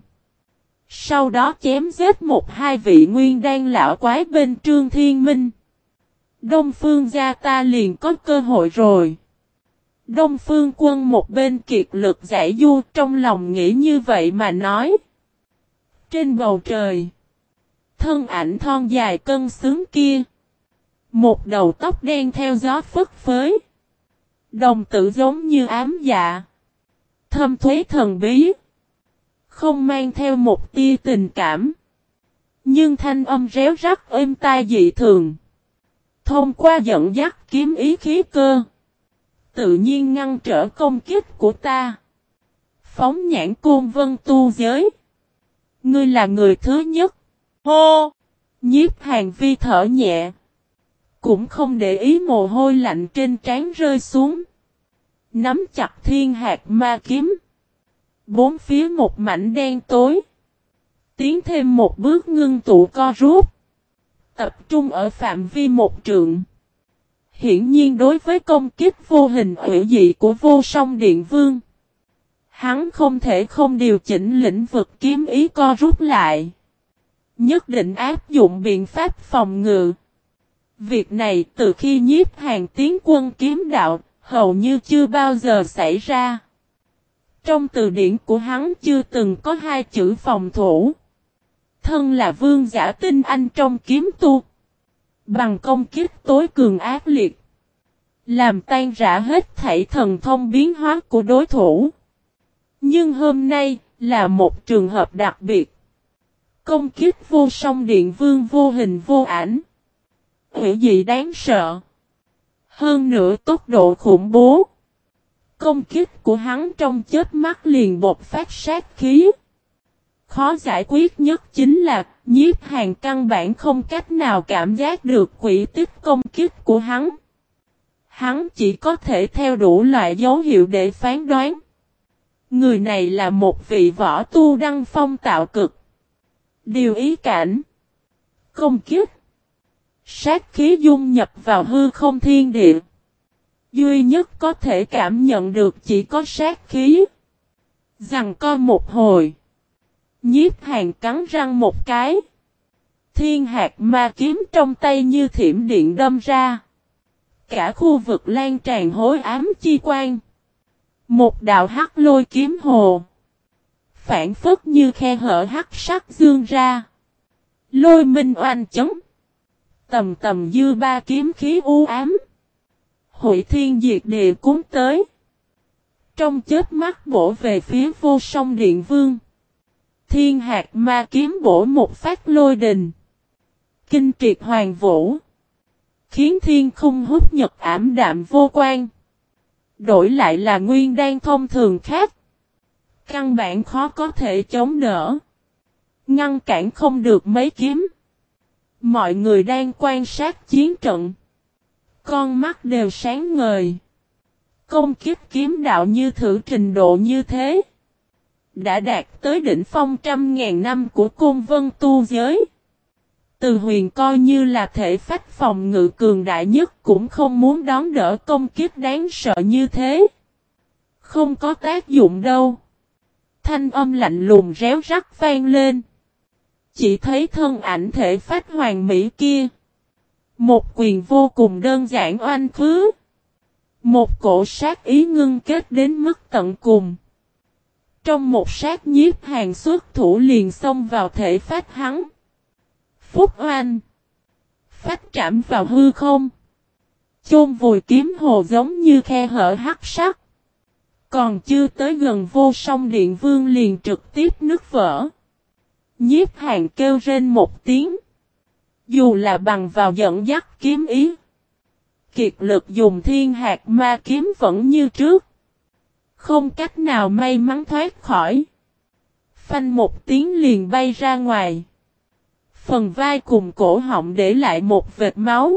Sau đó chém giết một hai vị nguyên đan lão quái bên Trương Thiên Minh. Đông Phương gia ta liền có cơ hội rồi. Đông Phương Quân một bên kiệt lực giải du trong lòng nghĩ như vậy mà nói. Trên bầu trời. Thân ảnh thon dài cân xứng kia. Một đầu tóc đen theo gió phất phới. Đồng tử giống như ám dạ. Thâm thuế thần bí. Không mang theo một tia tình cảm. Nhưng thanh âm réo rắt êm tai dị thường. Thông qua dẫn dắt kiếm ý khí cơ. Tự nhiên ngăn trở công kích của ta. Phóng nhãn Côn Vân tu giới. Ngươi là người thứ nhất. Hô! Nhiếp Hàn vi thở nhẹ. Cũng không để ý mồ hôi lạnh trên trán rơi xuống. Nắm chặt thiên hạt ma kiếm. Bốn phía một mảnh đen tối. Tiến thêm một bước ngưng tụ co rút. Tập trung ở phạm vi một trượng. Hiển nhiên đối với công kích vô hình hủy dị của Vô Song Điện Vương. Hắn không thể không điều chỉnh lĩnh vực kiếm ý co rút lại. Nhất định áp dụng biện pháp phòng ngự. Việc này từ khi Nhiếp Hàn tiến quân kiếm đạo, hầu như chưa bao giờ xảy ra. Trong từ điển của hắn chưa từng có hai chữ phòng thủ. Thân là vương giả tinh anh trong kiếm tu. Bằng công kích tối cường ác liệt. Làm tan rã hết thảy thần thông biến hóa của đối thủ. Nhưng hôm nay là một trường hợp đặc biệt. Công kích Vô Song Điện Vương vô hình vô ảnh. Hủy dị đáng sợ. Hơn nữa tốc độ khủng bố. Công kích của hắn trong chớp mắt liền bộc phát sát khí. Khó giải quyết nhất chính là Nhiếp Hàn căn bản không cách nào cảm giác được quỹ tích công kích của hắn. hắn chỉ có thể theo đủ loại dấu hiệu để phán đoán. Người này là một vị võ tu đăng phong tạo cực. Điều ý cảnh. Công kiếp. Sát khí dung nhập vào hư không thiên địa. Duy nhất có thể cảm nhận được chỉ có sát khí. Giằng co một hồi. Nhiếp Hàn cắn răng một cái. Thiên hạt ma kiếm trong tay như thiểm điện đâm ra. Cả khu vực lan tràn hối ám chi quang. Một đạo hắc lôi kiếm hồ. Phản phất như khe hở hắc sắc dương ra. Lôi minh oanh chấn. Tầm tầm dư ba kiếm khí u ám. Hội thiên diệt địa cuốn tới. Trong chớp mắt bổ về phía vô song điện vương. Thiên hạt ma kiếm bổ một phát lôi đình. Kinh triệt hoàng vũ. Khiến thiên khung hút nhật ảm đạm vô quan. Đổi lại là nguyên đan thông thường khác. Căn bản khó có thể chống đỡ. Ngăn cản không được mấy kiếm. Mọi người đang quan sát chiến trận. Con mắt đều sáng ngời. Công kiếp kiếm đạo như thử trình độ như thế. Đã đạt tới đỉnh phong trăm ngàn năm của Côn Vân tu giới. Từ Huyền coi như là thể phách phòng ngự cường đại nhất cũng không muốn đón đỡ công kiếp đáng sợ như thế. Không có tác dụng đâu. Thanh âm lạnh lùng réo rắt vang lên. Chỉ thấy thân ảnh thể phách hoàng mỹ kia. Một quyền vô cùng đơn giản oanh khứ. Một cổ sát ý ngưng kết đến mức tận cùng. Trong một sát Nhiếp Hàn xuất thủ liền xông vào thể phách hắn. Phúc oanh. Phách trảm vào hư không. Chôn vùi kiếm hồ giống như khe hở hắc sắc. Còn chưa tới gần vô song điện vương liền trực tiếp nứt vỡ. Nhiếp Hàn kêu rên một tiếng. Dù là bằng vào dẫn dắt kiếm ý. Kiệt lực dùng thiên hạt ma kiếm vẫn như trước. Không cách nào may mắn thoát khỏi. Phanh một tiếng liền bay ra ngoài. Phần vai cùng cổ họng để lại một vệt máu.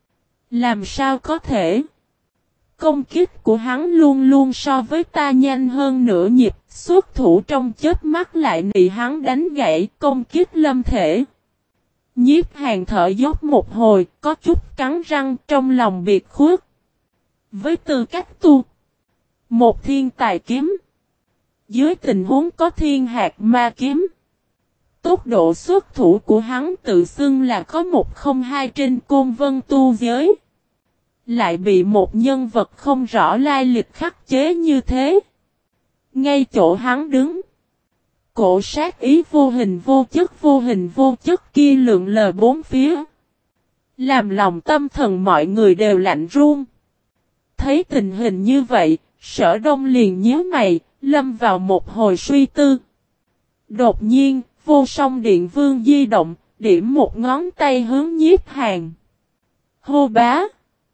Làm sao có thể? Công kích của hắn luôn luôn so với ta nhanh hơn nửa nhịp. Xuất thủ trong chớp mắt lại bị hắn đánh gãy công kích lâm thể. Nhiếp Hàn thở dốc một hồi, có chút cắn răng trong lòng biệt khuất. Với tư cách tu, một thiên tài kiếm. Dưới tình huống có thiên hạt ma kiếm. Tốc độ xuất thủ của hắn tự xưng là có một không hai trên Côn Vân tu giới. Lại bị một nhân vật không rõ lai lịch khắc chế như thế. Ngay chỗ hắn đứng. Cổ sát ý vô hình vô chất vô hình vô chất kia lượn lờ bốn phía. Làm lòng tâm thần mọi người đều lạnh run. Thấy tình hình như vậy, Sở Đông liền nhíu mày, lâm vào một hồi suy tư. Đột nhiên, vô song điện vương di động, điểm một ngón tay hướng Nhiếp Hàn. Hô bá!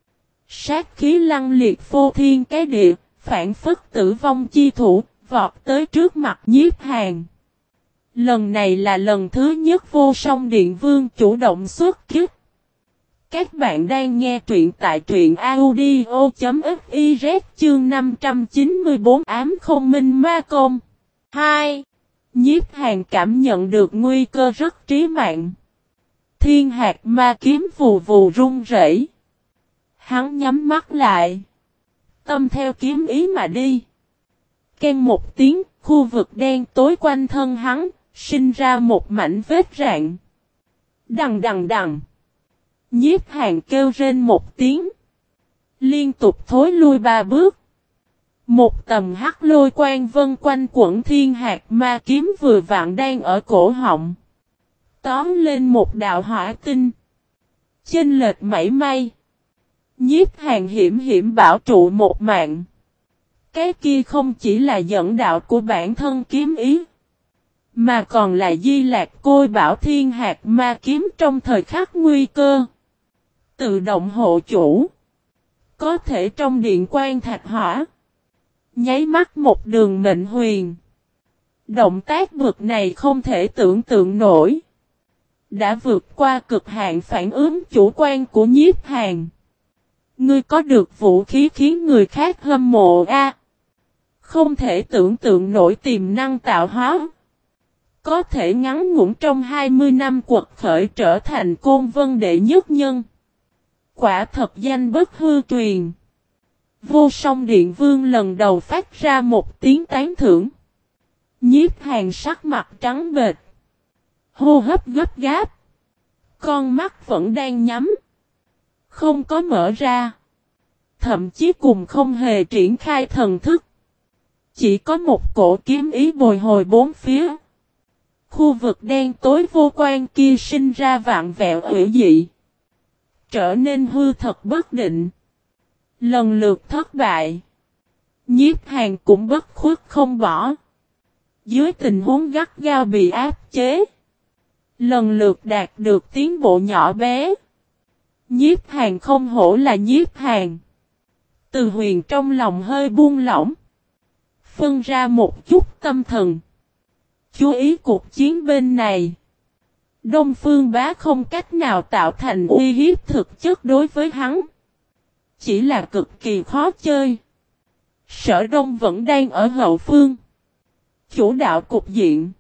Sát khí lăng liệt phô thiên cái địa, phản phất tử vong chi thủ, vọt tới trước mặt Nhiếp Hàn. Lần này là lần thứ nhất vô song điện vương chủ động xuất kích. Các bạn đang nghe truyện tại truyện audio.fiz chương năm trăm chín mươi tư ám không minh ma công. hai. Nhiếp Hàn cảm nhận được nguy cơ rất trí mạng. Thiên hạt ma kiếm vù vù rung rẩy. Hắn nhắm mắt lại. Tâm theo kiếm ý mà đi. Ken một tiếng, khu vực đen tối quanh thân hắn, sinh ra một mảnh vết rạn. Đằng đằng đằng. Nhiếp Hàn kêu rên một tiếng. Liên tục thối lui ba bước. Một tầm hắc lôi quang vân quanh quẩn thiên hạt ma kiếm vừa vặn đang ở cổ họng. Tóm lên một đạo hỏa tinh. Chênh lệch mảy may. Nhiếp Hàn hiểm hiểm bảo trụ một mạng. Cái kia không chỉ là dẫn đạo của bản thân kiếm ý. Mà còn là di lạc côi bảo thiên hạt ma kiếm trong thời khắc nguy cơ. Tự động hộ chủ. Có thể trong điện quan thạch hỏa. Nháy mắt một đường mệnh huyền. Động tác bực này không thể tưởng tượng nổi. Đã vượt qua cực hạn phản ứng chủ quan của Nhiếp Hàn. Ngươi có được vũ khí khiến người khác hâm mộ a? Không thể tưởng tượng nổi tiềm năng tạo hóa. Có thể ngắn ngủn trong hai mươi năm quật khởi trở thành côn vân đệ nhất nhân. Quả thật danh bất hư truyền. Vô Song Điện Vương lần đầu phát ra một tiếng tán thưởng. Nhiếp Hàn sắc mặt trắng bệch. Hô hấp gấp gáp. Con mắt vẫn đang nhắm. Không có mở ra. Thậm chí cùng không hề triển khai thần thức. Chỉ có một cổ kiếm ý bồi hồi bốn phía. Khu vực đen tối vô quan kia sinh ra vạn vẹo hủy dị. Trở nên hư thật bất định. Lần lượt thất bại. Nhiếp Hàn cũng bất khuất không bỏ. Dưới tình huống gắt gao bị áp chế. Lần lượt đạt được tiến bộ nhỏ bé. Nhiếp Hàn không hổ là Nhiếp Hàn. Từ Huyền trong lòng hơi buông lỏng. Phân ra một chút tâm thần. Chú ý cuộc chiến bên này. Đông Phương Bá không cách nào tạo thành uy hiếp thực chất đối với hắn. Chỉ là cực kỳ khó chơi. Sở Đông vẫn đang ở hậu phương. Chủ đạo cục diện.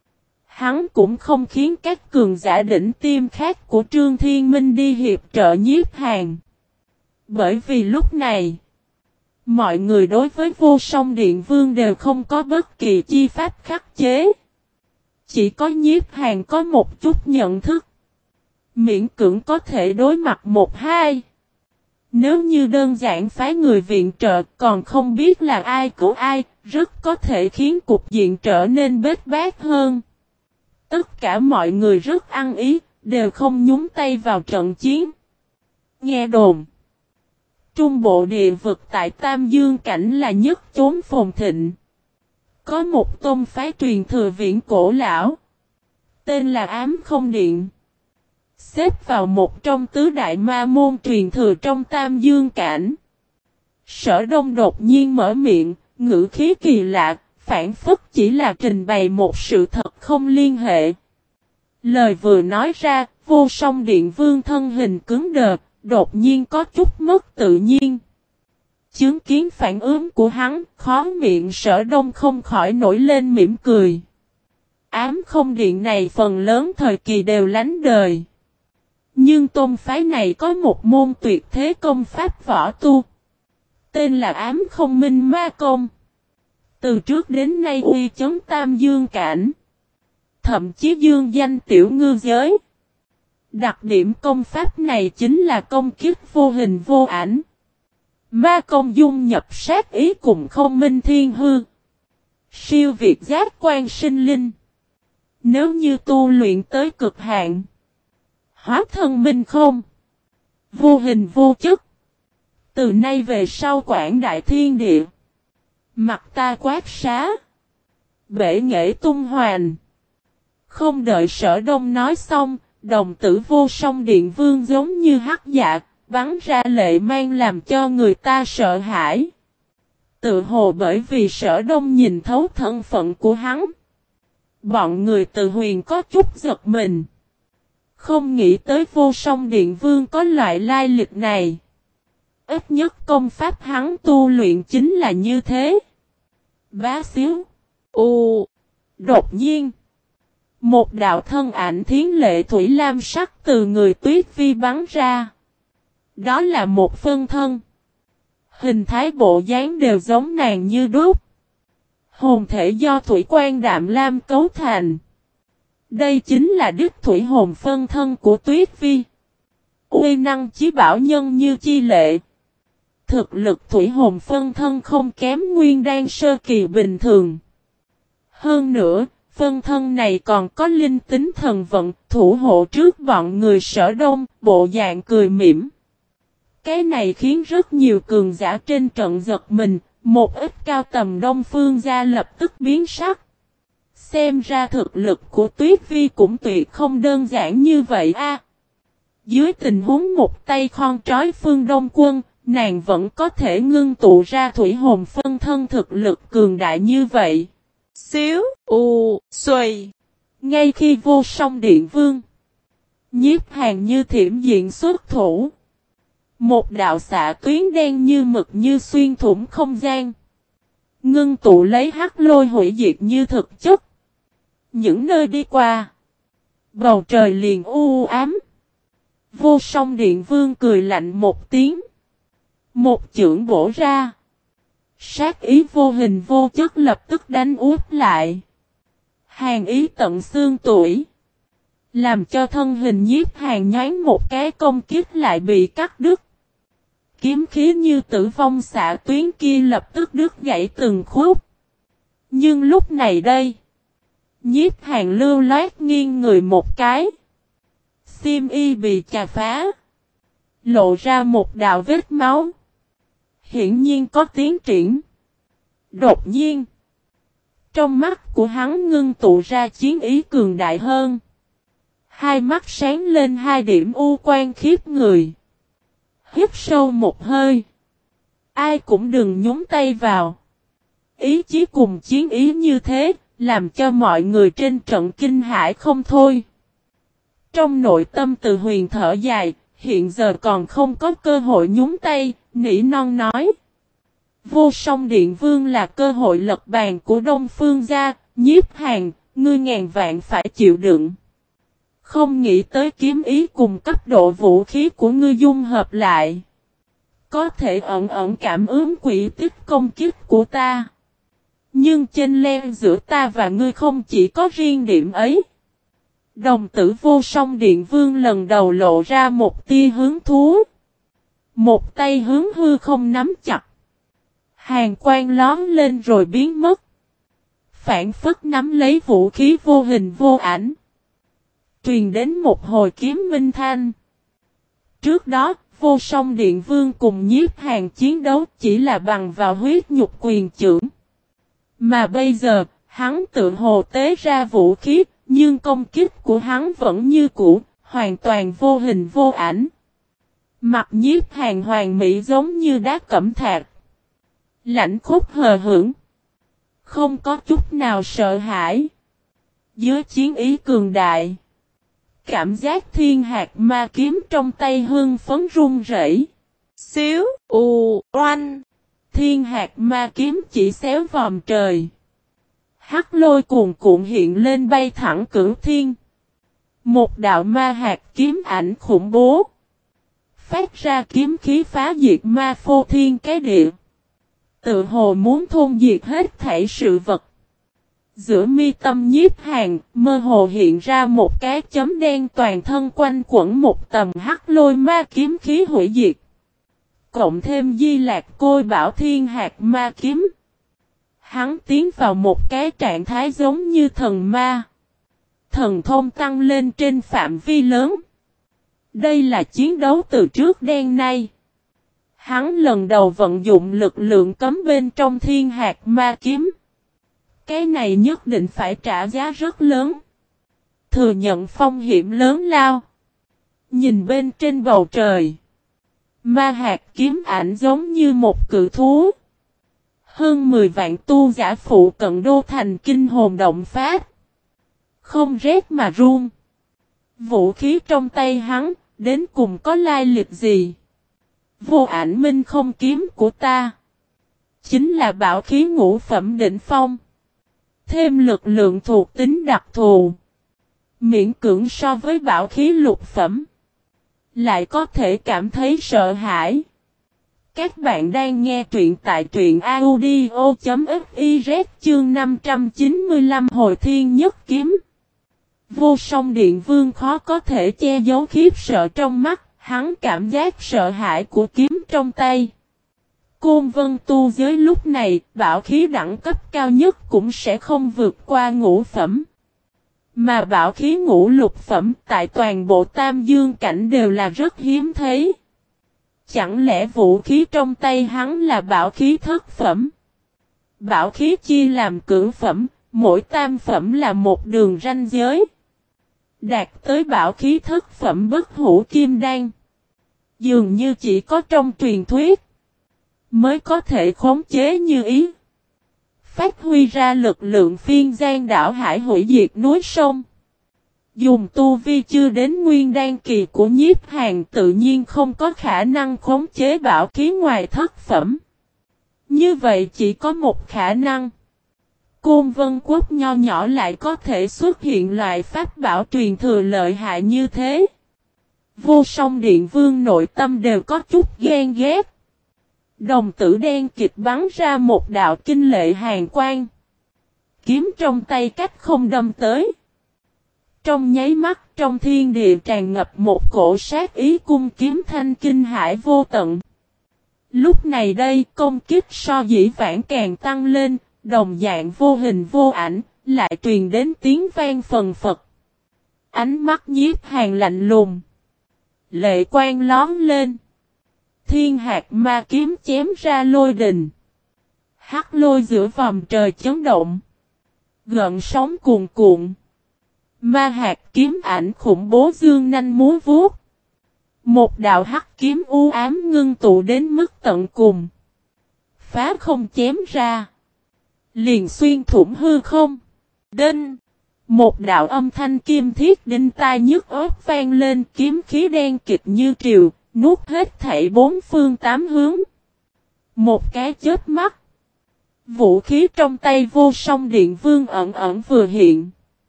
Hắn cũng không khiến các cường giả đỉnh tiêm khác của Trương Thiên Minh đi hiệp trợ Nhiếp Hàn. Bởi vì lúc này, mọi người đối với Vô Song Điện Vương đều không có bất kỳ chi pháp khắc chế. Chỉ có Nhiếp Hàn có một chút nhận thức. Miễn cưỡng có thể đối mặt một hai. Nếu như đơn giản phái người viện trợ còn không biết là ai của ai, rất có thể khiến cục diện trở nên bết bát hơn. Tất cả mọi người rất ăn ý, đều không nhúng tay vào trận chiến. Nghe đồn, trung bộ địa vực tại Tam Dương Cảnh là nhất chốn phồn thịnh. Có một tôn phái truyền thừa viễn cổ lão, tên là Ám Không Điện. Xếp vào một trong tứ đại ma môn truyền thừa trong Tam Dương Cảnh. Sở Đông đột nhiên mở miệng, ngữ khí kỳ lạ, phản phất chỉ là trình bày một sự thật không liên hệ. Lời vừa nói ra, Vô Song Điện Vương thân hình cứng đờ, đột nhiên có chút mất tự nhiên. Chứng kiến phản ứng của hắn, khó miệng Sở Đông không khỏi nổi lên mỉm cười. Ám Không Điện này phần lớn thời kỳ đều lánh đời. Nhưng tôn phái này có một môn tuyệt thế công pháp võ tu. Tên là Ám Không Minh Ma Công. Từ trước đến nay uy chấn Tam Dương Cảnh. Thậm chí dương danh tiểu ngư giới. Đặc điểm công pháp này chính là công kích vô hình vô ảnh. Ma công dung nhập sát ý cùng không minh thiên hư. Siêu việt giác quan sinh linh. Nếu như tu luyện tới cực hạn. Hóa thân minh không. Vô hình vô chất. Từ nay về sau quảng đại thiên địa. Mặt ta quát xá. Bể nghệ tung hoàn. Không đợi Sở Đông nói xong. Đồng tử Vô Song Điện Vương giống như hắc dạ. Bắn ra lệ mang làm cho người ta sợ hãi. Tự hồ bởi vì Sở Đông nhìn thấu thân phận của hắn. Bọn người Từ Huyền có chút giật mình. Không nghĩ tới Vô Song Điện Vương có loại lai lịch này. Ít nhất công pháp hắn tu luyện chính là như thế. Bá xíu. U. Đột nhiên. Một đạo thân ảnh thiến lệ thủy lam sắc từ người Tuyết Vi bắn ra. Đó là một phân thân. Hình thái bộ dáng đều giống nàng như đúc. Hồn thể do thủy quan đạm lam cấu thành. Đây chính là đích thủy hồn phân thân của Tuyết Vi. Uy năng chí bảo nhân như chi lệ. Thực lực thủy hồn phân thân không kém nguyên đan sơ kỳ bình thường. Hơn nữa, phân thân này còn có linh tính thần vận, thủ hộ trước bọn người Sở Đông, bộ dạng cười mỉm. Cái này khiến rất nhiều cường giả trên trận giật mình, một ít cao tầm Đông Phương gia lập tức biến sắc. Xem ra thực lực của Tuyết Vi cũng tuyệt không đơn giản như vậy a. Dưới tình huống một tay khon trói Phương Đông Quân, nàng vẫn có thể ngưng tụ ra thủy hồn phân thân thực lực cường đại như vậy. Xíu, u, xuôi. Ngay khi Vô Song Điện Vương, Nhiếp Hàn như thiểm diện xuất thủ. Một đạo xạ tuyến đen như mực như xuyên thủng không gian. Ngưng tụ lấy hắc lôi hủy diệt như thực chất. Những nơi đi qua. Bầu trời liền u ám. Vô Song Điện Vương cười lạnh một tiếng. Một chưởng bổ ra. Sát ý vô hình vô chất lập tức đánh úp lại. Hàn ý tận xương tủy. Làm cho thân hình Nhiếp Hàn nhoáng một cái công kích lại bị cắt đứt. Kiếm khí như tử vong xạ tuyến kia lập tức đứt gãy từng khúc. Nhưng lúc này đây. Nhiếp Hàn lưu loát nghiêng người một cái. Xiêm y bị chà phá. Lộ ra một đạo vết máu. Hiển nhiên có tiến triển. Đột nhiên. Trong mắt của hắn ngưng tụ ra chiến ý cường đại hơn. Hai mắt sáng lên hai điểm u quan khiếp người. Hít sâu một hơi. Ai cũng đừng nhúng tay vào. Ý chí cùng chiến ý như thế, làm cho mọi người trên trận kinh hãi không thôi. Trong nội tâm Từ Huyền thở dài, hiện giờ còn không có cơ hội nhúng tay, nỉ non nói. Vô Song Điện Vương là cơ hội lật bàn của Đông Phương gia, Nhiếp Hàn, ngươi ngàn vạn phải chịu đựng. Không nghĩ tới kiếm ý cùng cấp độ vũ khí của ngươi dung hợp lại. Có thể ẩn ẩn cảm ứng quỷ tích công kích của ta. Nhưng chênh lệch giữa ta và ngươi không chỉ có riêng điểm ấy. Đồng tử Vô Song Điện Vương lần đầu lộ ra một tia hứng thú. Một tay hướng hư không nắm chặt. Hàn quang lón lên rồi biến mất. Phản phất nắm lấy vũ khí vô hình vô ảnh. Truyền đến một hồi kiếm minh thanh. Trước đó, Vô Song Điện Vương cùng Nhiếp Hàn chiến đấu chỉ là bằng vào huyết nhục quyền chưởng. Mà bây giờ, hắn tự hồ tế ra vũ khí, nhưng công kích của hắn vẫn như cũ, hoàn toàn vô hình vô ảnh. Mặt Nhiếp Hàn hoàn mỹ giống như đá cẩm thạch. Lạnh khốc hờ hững. Không có chút nào sợ hãi. Dưới chiến ý cường đại. Cảm giác thiên hạt ma kiếm trong tay hưng phấn run rẩy. Xíu, u, oanh. Thiên hạt ma kiếm chỉ xéo vòm trời. Hắc lôi cuồn cuộn hiện lên bay thẳng cửu thiên. Một đạo ma hạt kiếm ảnh khủng bố. Phát ra kiếm khí phá diệt ma phô thiên cái địa. Tự hồ muốn thôn diệt hết thảy sự vật. Giữa mi tâm Nhiếp Hàn, mơ hồ hiện ra một cái chấm đen toàn thân quanh quẩn một tầm hắc lôi ma kiếm khí hủy diệt. Cộng thêm Di Lạc Côi Bảo Thiên Hạt Ma Kiếm. Hắn tiến vào một cái trạng thái giống như thần ma. Thần thông tăng lên trên phạm vi lớn. Đây là chiến đấu từ trước đến nay. Hắn lần đầu vận dụng lực lượng cấm bên trong Thiên Hạt Ma Kiếm. Cái này nhất định phải trả giá rất lớn. Thừa nhận phong hiểm lớn lao. Nhìn bên trên bầu trời. Ma hạt kiếm ảnh giống như một cự thú. Hơn mười vạn tu giả phụ cận đô thành kinh hồn động phát. Không rét mà run. Vũ khí trong tay hắn, đến cùng có lai lịch gì? Vô ảnh minh không kiếm của ta. Chính là bảo khí ngũ phẩm đỉnh phong. Thêm lực lượng thuộc tính đặc thù. Miễn cưỡng so với bảo khí lục phẩm. Lại có thể cảm thấy sợ hãi. Các bạn đang nghe truyện tại truyện audio.fiz chương năm trăm chín mươi lăm Hồi Thiên Nhất Kiếm. Vô Song Điện Vương khó có thể che giấu khiếp sợ trong mắt, hắn cảm giác sợ hãi của kiếm trong tay. Côn Vân tu giới lúc này, bảo khí đẳng cấp cao nhất cũng sẽ không vượt qua ngũ phẩm. Mà bảo khí ngũ lục phẩm tại toàn bộ Tam Dương cảnh đều là rất hiếm thấy. Chẳng lẽ vũ khí trong tay hắn là bảo khí thất phẩm? Bảo khí chia làm cửu phẩm, mỗi tam phẩm là một đường ranh giới. Đạt tới bảo khí thất phẩm bất hủ kim đan. Dường như chỉ có trong truyền thuyết mới có thể khống chế như ý. Phát huy ra lực lượng phiên giang đảo hải hủy diệt núi sông. Dùng tu vi chưa đến nguyên đan kỳ của Nhiếp Hàn tự nhiên không có khả năng khống chế bảo khí ngoài thất phẩm. Như vậy chỉ có một khả năng. Côn Vân Quốc nho nhỏ lại có thể xuất hiện loại pháp bảo truyền thừa lợi hại như thế. Vô Song Điện Vương nội tâm đều có chút ghen ghét. Đồng tử đen kịch bắn ra một đạo kinh lệ hàn quang. Kiếm trong tay cách không đâm tới. Trong nháy mắt trong thiên địa tràn ngập một cổ sát ý cung kiếm thanh kinh hải vô tận. Lúc này đây công kích so dĩ vãng càng tăng lên, đồng dạng vô hình vô ảnh, lại truyền đến tiếng vang phần phật. Ánh mắt Nhiếp Hàn lạnh lùng. Lệ quang lóm lên. Thiên hạt ma kiếm chém ra lôi đình. Hắc lôi giữa vòng trời chấn động. Gợn sóng cuồn cuộn. Ma hạt kiếm ảnh khủng bố dương nanh múa vuốt. Một đạo hắc kiếm u ám ngưng tụ đến mức tận cùng. Phá không chém ra. Liền xuyên thủng hư không. Đinh. Một đạo âm thanh kim thiết đinh tai nhức óc vang lên, kiếm khí đen kịch như triều, nuốt hết thảy bốn phương tám hướng. Một cái chớp mắt. Vũ khí trong tay Vô Song Điện Vương ẩn ẩn vừa hiện.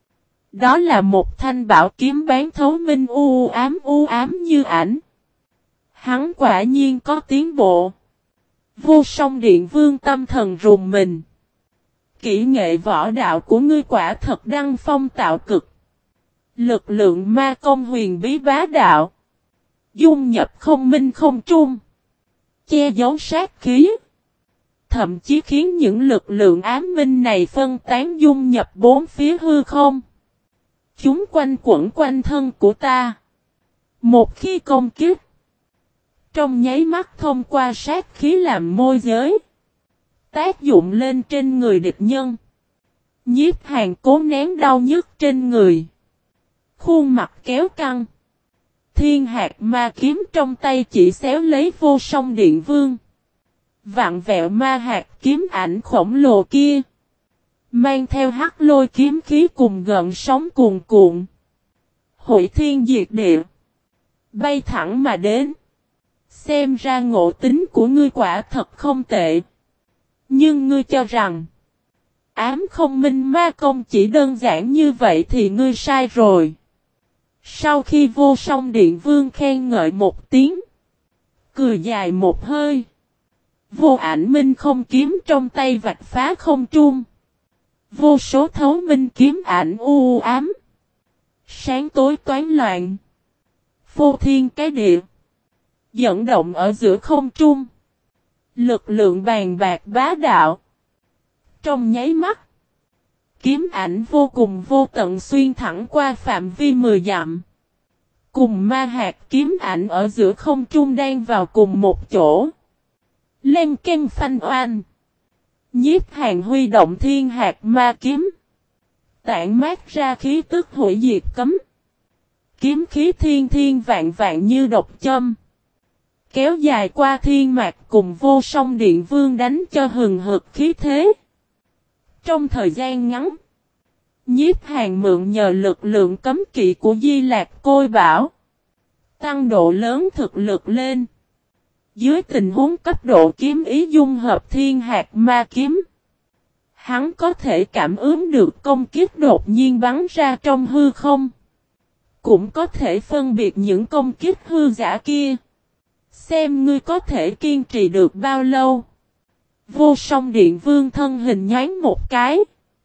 Đó là một thanh bảo kiếm bán thấu minh u ám u ám như ảnh. Hắn quả nhiên có tiến bộ. Vô Song Điện Vương tâm thần rùng mình. Kỹ nghệ võ đạo của ngươi quả thật đăng phong tạo cực. Lực lượng ma công huyền bí bá đạo. Dung nhập không minh không trung. Che giấu sát khí. Thậm chí khiến những lực lượng ám minh này phân tán dung nhập bốn phía hư không. Chúng quanh quẩn quanh thân của ta. Một khi công kích. Trong nháy mắt thông qua sát khí làm môi giới. Tác dụng lên trên người địch nhân. Nhiếp Hàn cố nén đau nhức trên người. Khuôn mặt kéo căng. Thiên hạt ma kiếm trong tay chỉ xéo lấy Vô Song Điện Vương. Vặn vẹo ma hạt kiếm ảnh khổng lồ kia. Mang theo hắc lôi kiếm khí cùng gợn sóng cuồn cuộn. Hội thiên diệt địa. Bay thẳng mà đến. Xem ra ngộ tính của ngươi quả thật không tệ. Nhưng ngươi cho rằng. Ám không minh ma công chỉ đơn giản như vậy thì ngươi sai rồi. Sau khi Vô Song Điện Vương khen ngợi một tiếng. Cười dài một hơi. Vô ảnh minh không kiếm trong tay vạch phá không trung. Vô số thấu minh kiếm ảnh u ám. Sáng tối toán loạn. Phô thiên cái địa. Dẫn động ở giữa không trung. Lực lượng bàn bạc bá đạo. Trong nháy mắt. Kiếm ảnh vô cùng vô tận xuyên thẳng qua phạm vi mười dặm. Cùng ma hạt kiếm ảnh ở giữa không trung đang vào cùng một chỗ. Len ken phanh oanh. Nhiếp Hàn huy động thiên hạt ma kiếm. Tản mát ra khí tức hủy diệt cấm. Kiếm khí thiên thiên vạn vạn như độc châm. Kéo dài qua thiên mạc cùng Vô Song Điện Vương đánh cho hừng hực khí thế. Trong thời gian ngắn. Nhiếp Hàn mượn nhờ lực lượng cấm kỵ của Di Lạc Côi Bảo. Tăng độ lớn thực lực lên. Dưới tình huống cấp độ kiếm ý dung hợp thiên hạt ma kiếm. Hắn có thể cảm ứng được công kích đột nhiên bắn ra trong hư không. Cũng có thể phân biệt những công kích hư giả kia. Xem ngươi có thể kiên trì được bao lâu. Vô Song Điện Vương thân hình nhoáng một cái.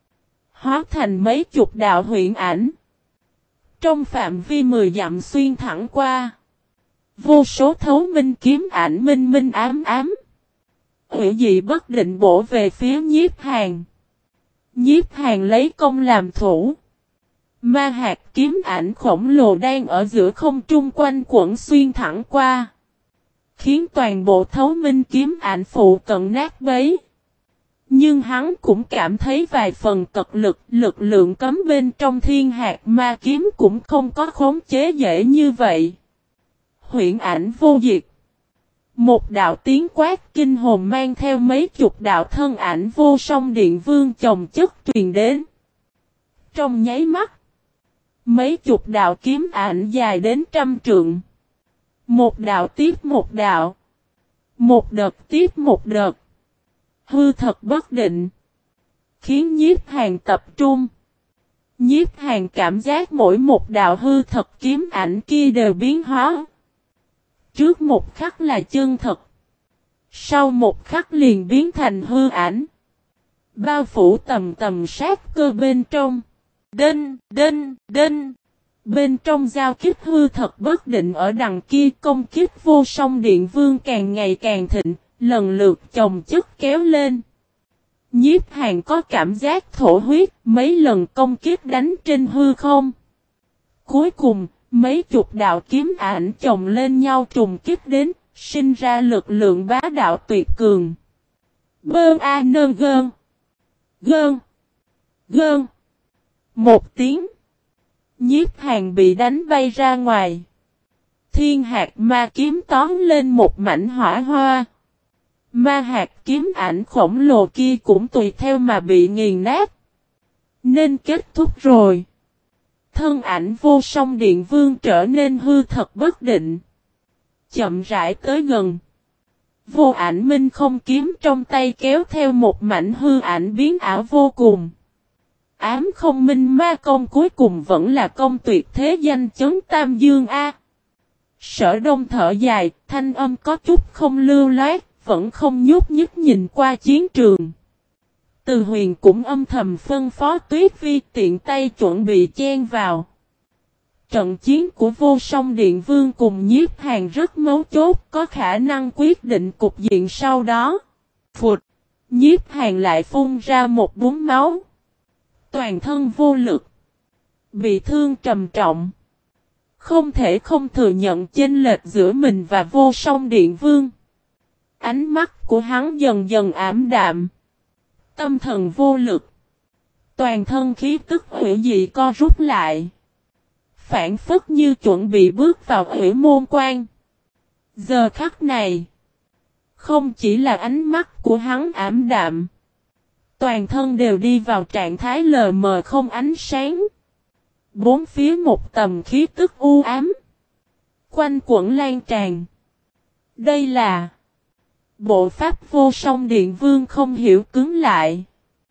Hóa thành mấy chục đạo huyễn ảnh. Trong phạm vi mười dặm xuyên thẳng qua. Vô số thấu minh kiếm ảnh minh minh ám ám. Hủy dị bất định bổ về phía Nhiếp Hàn. Nhiếp Hàn lấy công làm thủ. Ma hạt kiếm ảnh khổng lồ đang ở giữa không trung quanh quẩn xuyên thẳng qua. Khiến toàn bộ thấu minh kiếm ảnh phụ cận nát bấy. Nhưng hắn cũng cảm thấy vài phần cật lực, lực lượng cấm bên trong thiên hạt ma kiếm cũng không có khống chế dễ như vậy. Huyễn ảnh vô diệt. Một đạo tiếng quát kinh hồn mang theo mấy chục đạo thân ảnh Vô Song Điện Vương chồng chất truyền đến. Trong nháy mắt, Mấy chục đạo kiếm ảnh dài đến trăm trượng. Một đạo tiếp một đạo. Một đợt tiếp một đợt. Hư thật bất định. Khiến Nhiếp Hàn tập trung. Nhiếp Hàn cảm giác mỗi một đạo hư thật kiếm ảnh kia đều biến hóa. Trước một khắc là chân thật. Sau một khắc liền biến thành hư ảnh. Bao phủ tầm tầm sát cơ bên trong. Đinh, đinh, đinh. Bên trong giao kích hư thật bất định ở đằng kia công kích vô song điện vương càng ngày càng thịnh, lần lượt chồng chất kéo lên. Nhiếp Hàn có cảm giác thổ huyết, mấy lần công kích đánh trên hư không. Cuối cùng, mấy chục đạo kiếm ảnh chồng lên nhau trùng kích đến, sinh ra lực lượng bá đạo tuyệt cường. Bơ a nơ gơn. Gơn. Gơn. Một tiếng. Nhiếp Hàn bị đánh bay ra ngoài. Thiên hạt ma kiếm tóm lên một mảnh hỏa hoa. Ma hạt kiếm ảnh khổng lồ kia cũng tùy theo mà bị nghiền nát. Nên kết thúc rồi. Thân ảnh vô song điện vương trở nên hư thật bất định. Chậm rãi tới gần. Vô ảnh minh không kiếm trong tay kéo theo một mảnh hư ảnh biến ảo vô cùng. Ám không minh ma công cuối cùng vẫn là công tuyệt thế danh chấn Tam Dương A. Sở Đông thở dài, thanh âm có chút không lưu loát, vẫn không nhúc nhích nhìn qua chiến trường. Từ Huyền cũng âm thầm phân phó Tuyết Vi tiện tay chuẩn bị chen vào. Trận chiến của Vô Song Điện Vương cùng Nhiếp Hàn rất mấu chốt, có khả năng quyết định cục diện sau đó. Phụt! Nhiếp Hàn lại phun ra một búng máu. Toàn thân vô lực. Bị thương trầm trọng. Không thể không thừa nhận chênh lệch giữa mình và Vô Song Điện Vương. Ánh mắt của hắn dần dần ảm đạm. Tâm thần vô lực. Toàn thân khí tức hủy dị co rút lại. Phản phất như chuẩn bị bước vào hủy môn quan. Giờ khắc này. Không chỉ là ánh mắt của hắn ảm đạm. Toàn thân đều đi vào trạng thái lờ mờ không ánh sáng. Bốn phía một tầm khí tức u ám. Quanh quẩn lan tràn. Đây là bộ pháp Vô Song Điện Vương không hiểu cứng lại.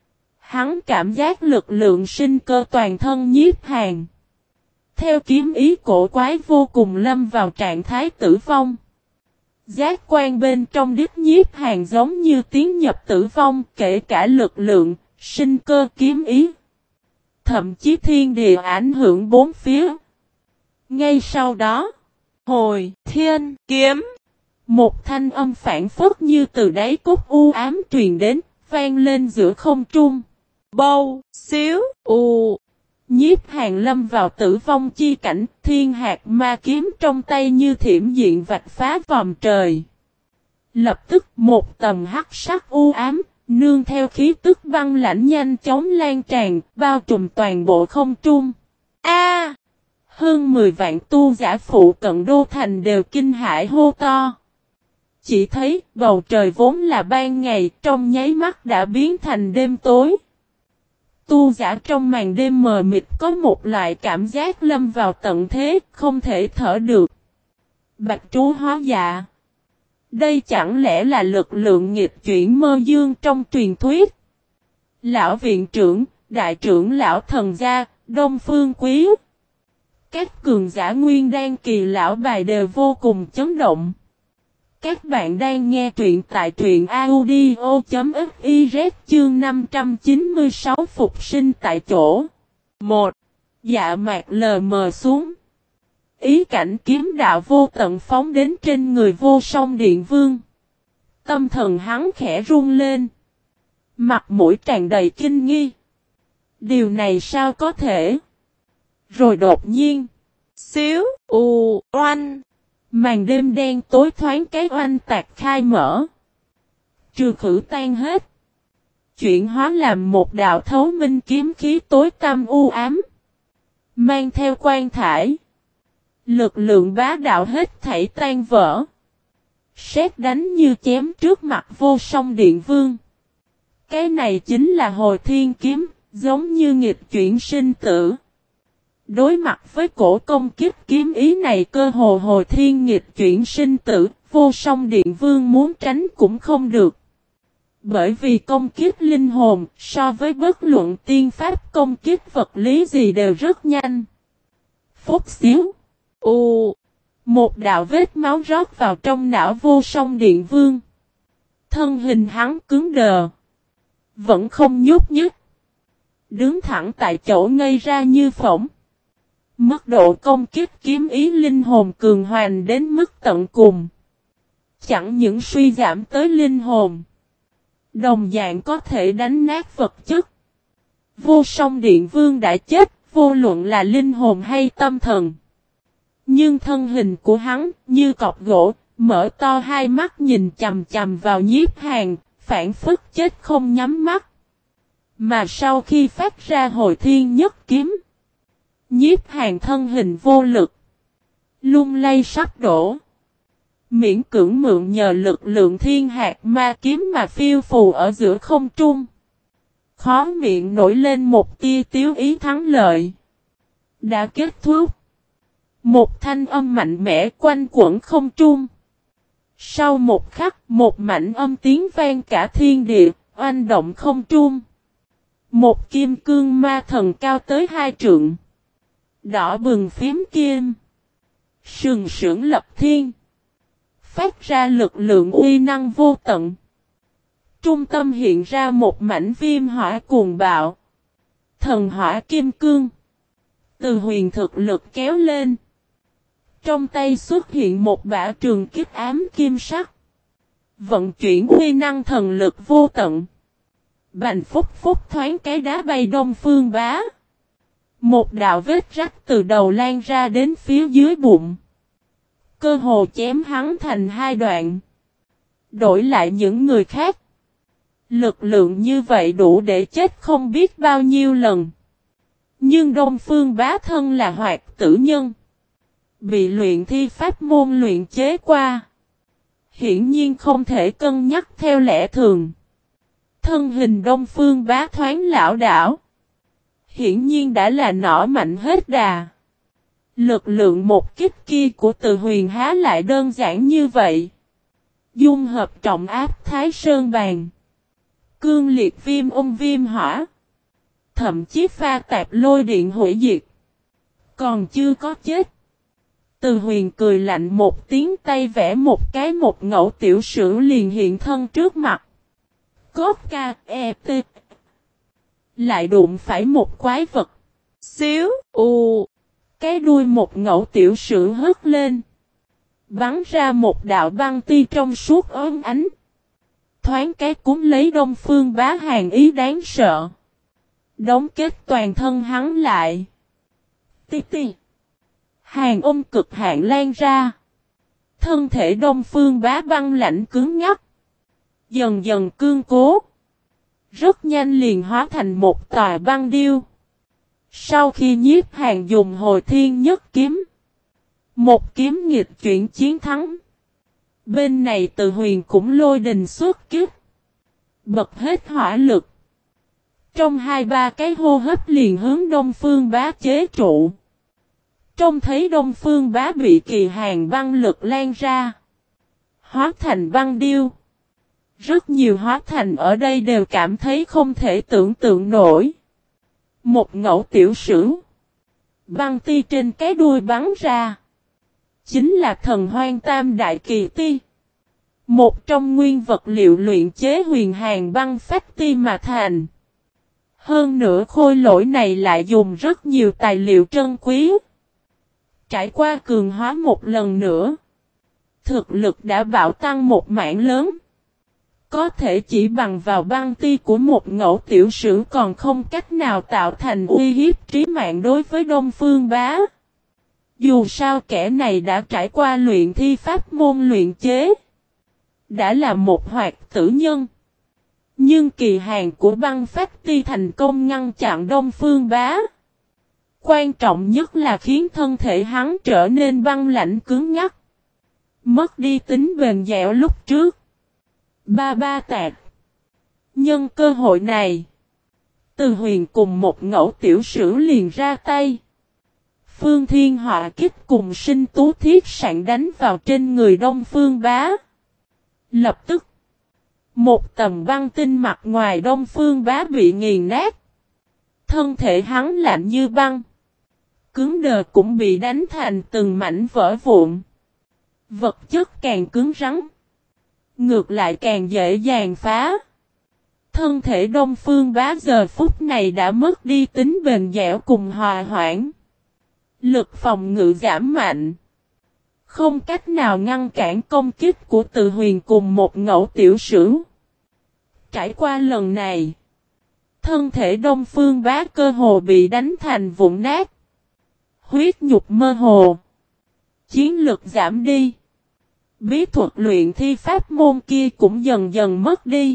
Hắn cảm giác lực lượng sinh cơ toàn thân Nhiếp Hàn. Theo kiếm ý cổ quái vô cùng lâm vào trạng thái tử vong. Giác quan bên trong đích Nhiếp Hàn giống như tiến nhập tử vong, kể cả lực lượng, sinh cơ kiếm ý. Thậm chí thiên địa ảnh hưởng bốn phía. Ngay sau đó, hồi thiên kiếm. Một thanh âm phản phất như từ đáy cốt u ám truyền đến, vang lên giữa không trung. Bâu, xíu, u. Nhiếp Hàn lâm vào tử vong chi cảnh, thiên hạt ma kiếm trong tay như thiểm diện vạch phá vòm trời. Lập tức một tầm hắc sắc u ám, nương theo khí tức băng lãnh nhanh chóng lan tràn, bao trùm toàn bộ không trung. A! Hơn mười vạn tu giả phụ cận đô thành đều kinh hãi hô to. Chỉ thấy bầu trời vốn là ban ngày, trong nháy mắt đã biến thành đêm tối. Tu giả trong màn đêm mờ mịt có một loại cảm giác lâm vào tận thế, không thể thở được. Bạch trú hóa dạ. Đây chẳng lẽ là lực lượng nghịch chuyển mơ dương trong truyền thuyết? Lão viện trưởng, đại trưởng lão thần gia, Đông Phương Quý. Các cường giả nguyên đan kỳ lão bài đều vô cùng chấn động. Các bạn đang nghe truyện tại truyện audio.fiz chương năm trăm chín mươi sáu phục sinh tại chỗ. một. Dạ mạc lờ mờ xuống. Ý cảnh kiếm đạo vô tận phóng đến trên người Vô Song Điện Vương. Tâm thần hắn khẽ run lên. Mặt mũi tràn đầy kinh nghi. Điều này sao có thể? Rồi đột nhiên. Xíu, u, oanh. Màn đêm đen tối thoáng cái oanh tạc khai mở. Trừ khử tan hết. Chuyển hóa làm một đạo thấu minh kiếm khí tối tăm u ám. Mang theo quan thải. Lực lượng bá đạo hết thảy tan vỡ. Sét đánh như chém trước mặt Vô Song Điện Vương. Cái này chính là hồi thiên kiếm, giống như nghịch chuyển sinh tử. Đối mặt với cổ công kích kiếm ý này cơ hồ hồi thiên nghịch chuyển sinh tử, Vô Song Điện Vương muốn tránh cũng không được. Bởi vì công kích linh hồn so với bất luận tiên pháp công kích vật lý gì đều rất nhanh. Phúc xíu. U. Một đạo vết máu rót vào trong não Vô Song Điện Vương. Thân hình hắn cứng đờ. Vẫn không nhúc nhích. Đứng thẳng tại chỗ ngây ra như phỏng. Mức độ công kích kiếm ý linh hồn cường hoành đến mức tận cùng. Chẳng những suy giảm tới linh hồn. Đồng dạng có thể đánh nát vật chất. Vô Song Điện Vương đã chết, vô luận là linh hồn hay tâm thần. Nhưng thân hình của hắn, như cọc gỗ, mở to hai mắt nhìn chầm chầm vào Nhiếp Hàn, phản phất chết không nhắm mắt. Mà sau khi phát ra hồi thiên nhất kiếm, Nhiếp Hàn thân hình vô lực, lung lay sắp đổ. Miễn cưỡng mượn nhờ lực lượng thiên hạt ma kiếm mà phiêu phù ở giữa không trung. Khó miệng nổi lên một tia tiếu ý thắng lợi. Đã kết thúc. Một thanh âm mạnh mẽ quanh quẩn không trung. Sau một khắc, một mảnh âm tiếng vang cả thiên địa, oanh động không trung. Một kim cương ma thần cao tới hai trượng. Đỏ bừng phím kim. Sừng sững lập thiên. Phát ra lực lượng uy năng vô tận. Trung tâm hiện ra một mảnh viêm hỏa cuồng bạo. Thần hỏa kim cương. Từ huyền thực lực kéo lên. Trong tay xuất hiện một bả trường kích ám kim sắc. Vận chuyển uy năng thần lực vô tận. Bành phúc phúc thoáng cái đá bay Đông Phương Bá. Một đạo vết rách từ đầu lan ra đến phía dưới bụng. Cơ hồ chém hắn thành hai đoạn. Đổi lại những người khác. Lực lượng như vậy đủ để chết không biết bao nhiêu lần. Nhưng Đông Phương Bá thân là hoạt tử nhân. Bị luyện thi pháp môn luyện chế qua. Hiển nhiên không thể cân nhắc theo lẽ thường. Thân hình Đông Phương Bá thoáng lão đảo. Hiển nhiên đã là nỏ mạnh hết đà. Lực lượng một kích kia của Từ Huyền há lại đơn giản như vậy. Dung hợp trọng áp Thái Sơn Bàn. Cương liệt viêm ôn viêm hỏa. Thậm chí pha tạp lôi điện hủy diệt. Còn chưa có chết. Từ Huyền cười lạnh một tiếng, tay vẽ một cái một ngẫu tiểu sử liền hiện thân trước mặt. Cốt ca e t. Lại đụng phải một quái vật. Xíu u. Cái đuôi một ngẫu tiểu sử hất lên. Bắn ra một đạo băng ti trong suốt ốm ánh. Thoáng cái cuốn lấy Đông Phương Bá hàn ý đáng sợ. Đóng kết toàn thân hắn lại. Ti ti. Hàng ôm cực hạn lan ra. Thân thể Đông Phương Bá băng lạnh cứng ngắc. Dần dần cương cố. Rất nhanh liền hóa thành một tòa băng điêu. Sau khi Nhiếp Hàn dùng hồi thiên nhất kiếm. Một kiếm nghịch chuyển chiến thắng. Bên này Từ Huyền cũng lôi đình xuất kích. Bật hết hỏa lực. Trong hai ba cái hô hấp liền hướng Đông Phương Bá chế trụ. Trông thấy Đông Phương Bá bị kỳ hàn băng lực lan ra. Hóa thành băng điêu. Rất nhiều hóa thành ở đây đều cảm thấy không thể tưởng tượng nổi. Một ngẫu tiểu sử. Băng ti trên cái đuôi bắn ra. Chính là thần hoang tam đại kỳ ti. Một trong nguyên vật liệu luyện chế huyền hàn băng phách ti mà thành. Hơn nữa khôi lỗi này lại dùng rất nhiều tài liệu trân quý. Trải qua cường hóa một lần nữa. Thực lực đã bạo tăng một mảng lớn. Có thể chỉ bằng vào băng ti của một ngẫu tiểu sử còn không cách nào tạo thành uy hiếp trí mạng đối với Đông Phương Bá. Dù sao kẻ này đã trải qua luyện thi pháp môn luyện chế. Đã là một hoạt tử nhân. Nhưng kỳ hàn của băng phách ti thành công ngăn chặn Đông Phương Bá. Quan trọng nhất là khiến thân thể hắn trở nên băng lạnh cứng ngắc. Mất đi tính bền dẻo lúc trước. Ba ba tạc. Nhân cơ hội này. Từ Huyền cùng một ngẫu tiểu sử liền ra tay. Phương Thiên Họa Kích cùng Sinh Tú Thiết Sạn đánh vào trên người Đông Phương Bá. Lập tức, một tầng băng tinh mặt ngoài Đông Phương Bá bị nghiền nát. Thân thể hắn lạnh như băng. Cứng đờ cũng bị đánh thành từng mảnh vỡ vụn. Vật chất càng cứng rắn, ngược lại càng dễ dàng phá. Thân thể Đông Phương Bá giờ phút này đã mất đi tính bền dẻo cùng hòa hoãn. Lực phòng ngự giảm mạnh. Không cách nào ngăn cản công kích của Từ Huyền cùng một ngẫu tiểu sử. Trải qua lần này, thân thể Đông Phương Bá cơ hồ bị đánh thành vụn nát. Huyết nhục mơ hồ. Chiến lực giảm đi. Bí thuật luyện thi pháp môn kia cũng dần dần mất đi.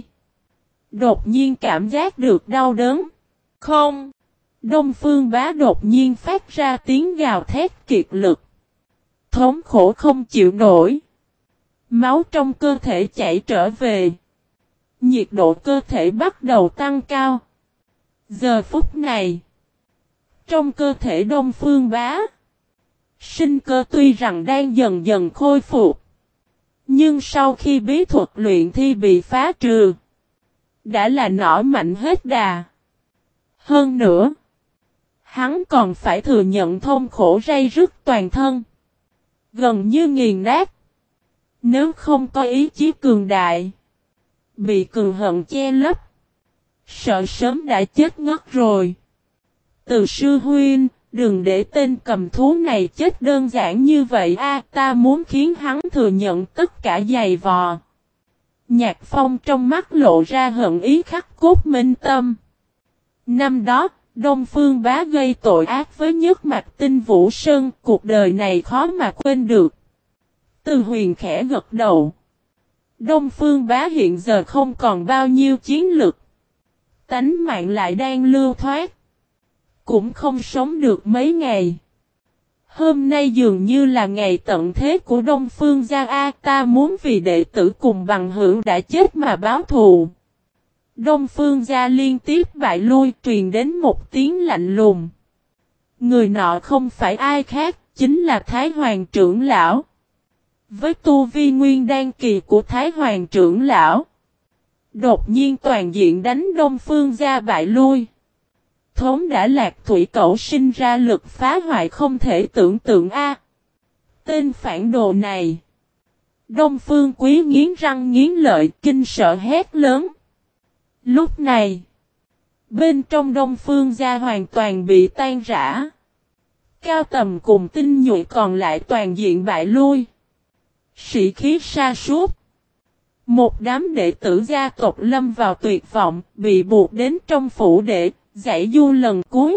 Đột nhiên cảm giác được đau đớn. Không. Đông Phương Bá đột nhiên phát ra tiếng gào thét kiệt lực. Thống khổ không chịu nổi. Máu trong cơ thể chảy trở về. Nhiệt độ cơ thể bắt đầu tăng cao. Giờ phút này, trong cơ thể Đông Phương Bá, sinh cơ tuy rằng đang dần dần khôi phục. Nhưng sau khi bí thuật luyện thi bị phá trừ, đã là nỏ mạnh hết đà. Hơn nữa, hắn còn phải thừa nhận thống khổ ray rứt toàn thân. Gần như nghiền nát. Nếu không có ý chí cường đại, bị cường hận che lấp, sợ sớm đã chết ngất rồi. Từ sư huynh, đừng để tên cầm thú này chết đơn giản như vậy a, ta muốn khiến hắn thừa nhận tất cả dày vò. Nhạc Phong trong mắt lộ ra hận ý khắc cốt minh tâm. Năm đó, Đông Phương Bá gây tội ác với Nhất Mạch Tinh Vũ Sơn, cuộc đời này khó mà quên được. Từ Huyền khẽ gật đầu. Đông Phương Bá hiện giờ không còn bao nhiêu chiến lực. Tánh mạng lại đang lưu thoát. Cũng không sống được mấy ngày. Hôm nay dường như là ngày tận thế của Đông Phương gia a, ta muốn vì đệ tử cùng bằng hữu đã chết mà báo thù. Đông Phương gia liên tiếp bại lui, truyền đến một tiếng lạnh lùng. Người nọ không phải ai khác, chính là Thái Hoàng trưởng lão. Với tu vi nguyên đan kỳ của Thái Hoàng trưởng lão, đột nhiên toàn diện đánh Đông Phương gia bại lui. Thốn đã Lạc Thủy Cẩu sinh ra lực phá hoại không thể tưởng tượng a. Tên phản đồ này. Đông Phương Quý nghiến răng nghiến lợi, kinh sợ hét lớn. Lúc này, bên trong Đông Phương gia hoàn toàn bị tan rã. Cao Tầm cùng Tinh Nhụy còn lại toàn diện bại lui. Sĩ khí sa sút. Một đám đệ tử gia tộc lâm vào tuyệt vọng, bị buộc đến trong phủ đệ, giải du lần cuối.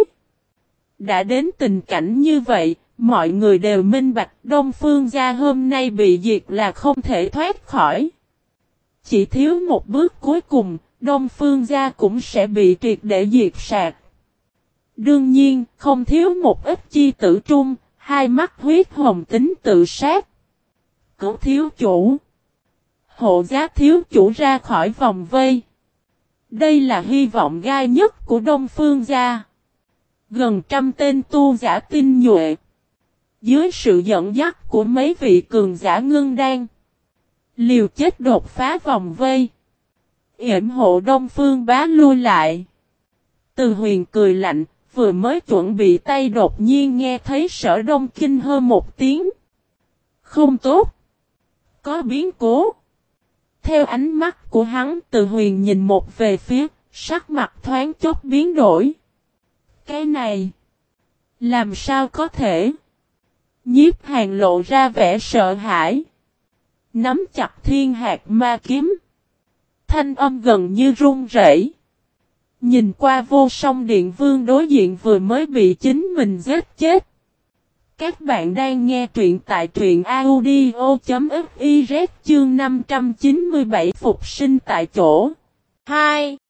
Đã đến tình cảnh như vậy, mọi người đều minh bạch Đông Phương gia hôm nay bị diệt là không thể thoát khỏi. Chỉ thiếu một bước cuối cùng, Đông Phương gia cũng sẽ bị triệt để diệt sạch. Đương nhiên, không thiếu một ít chi tử trung, hai mắt huyết hồng tính tự sát. Cứu thiếu chủ. Hộ giá thiếu chủ ra khỏi vòng vây. Đây là hy vọng gai nhất của Đông Phương gia. Gần trăm tên tu giả tinh nhuệ. Dưới sự dẫn dắt của mấy vị cường giả ngưng đan. Liều chết đột phá vòng vây. Yểm hộ Đông Phương Bá lui lại. Từ Huyền cười lạnh, vừa mới chuẩn bị tay đột nhiên nghe thấy Sở Đông kinh hơ một tiếng. Không tốt. Có biến cố. Theo ánh mắt của hắn, Từ Huyền nhìn một về phía, sắc mặt thoáng chốc biến đổi. Cái này, làm sao có thể? Nhiếp Hàn lộ ra vẻ sợ hãi. Nắm chặt thiên hạt ma kiếm. Thanh âm gần như run rẩy. Nhìn qua Vô Song Điện Vương đối diện vừa mới bị chính mình giết chết. Các bạn đang nghe truyện tại truyện audio.fiz chương năm trăm chín mươi bảy phục sinh tại chỗ. hai.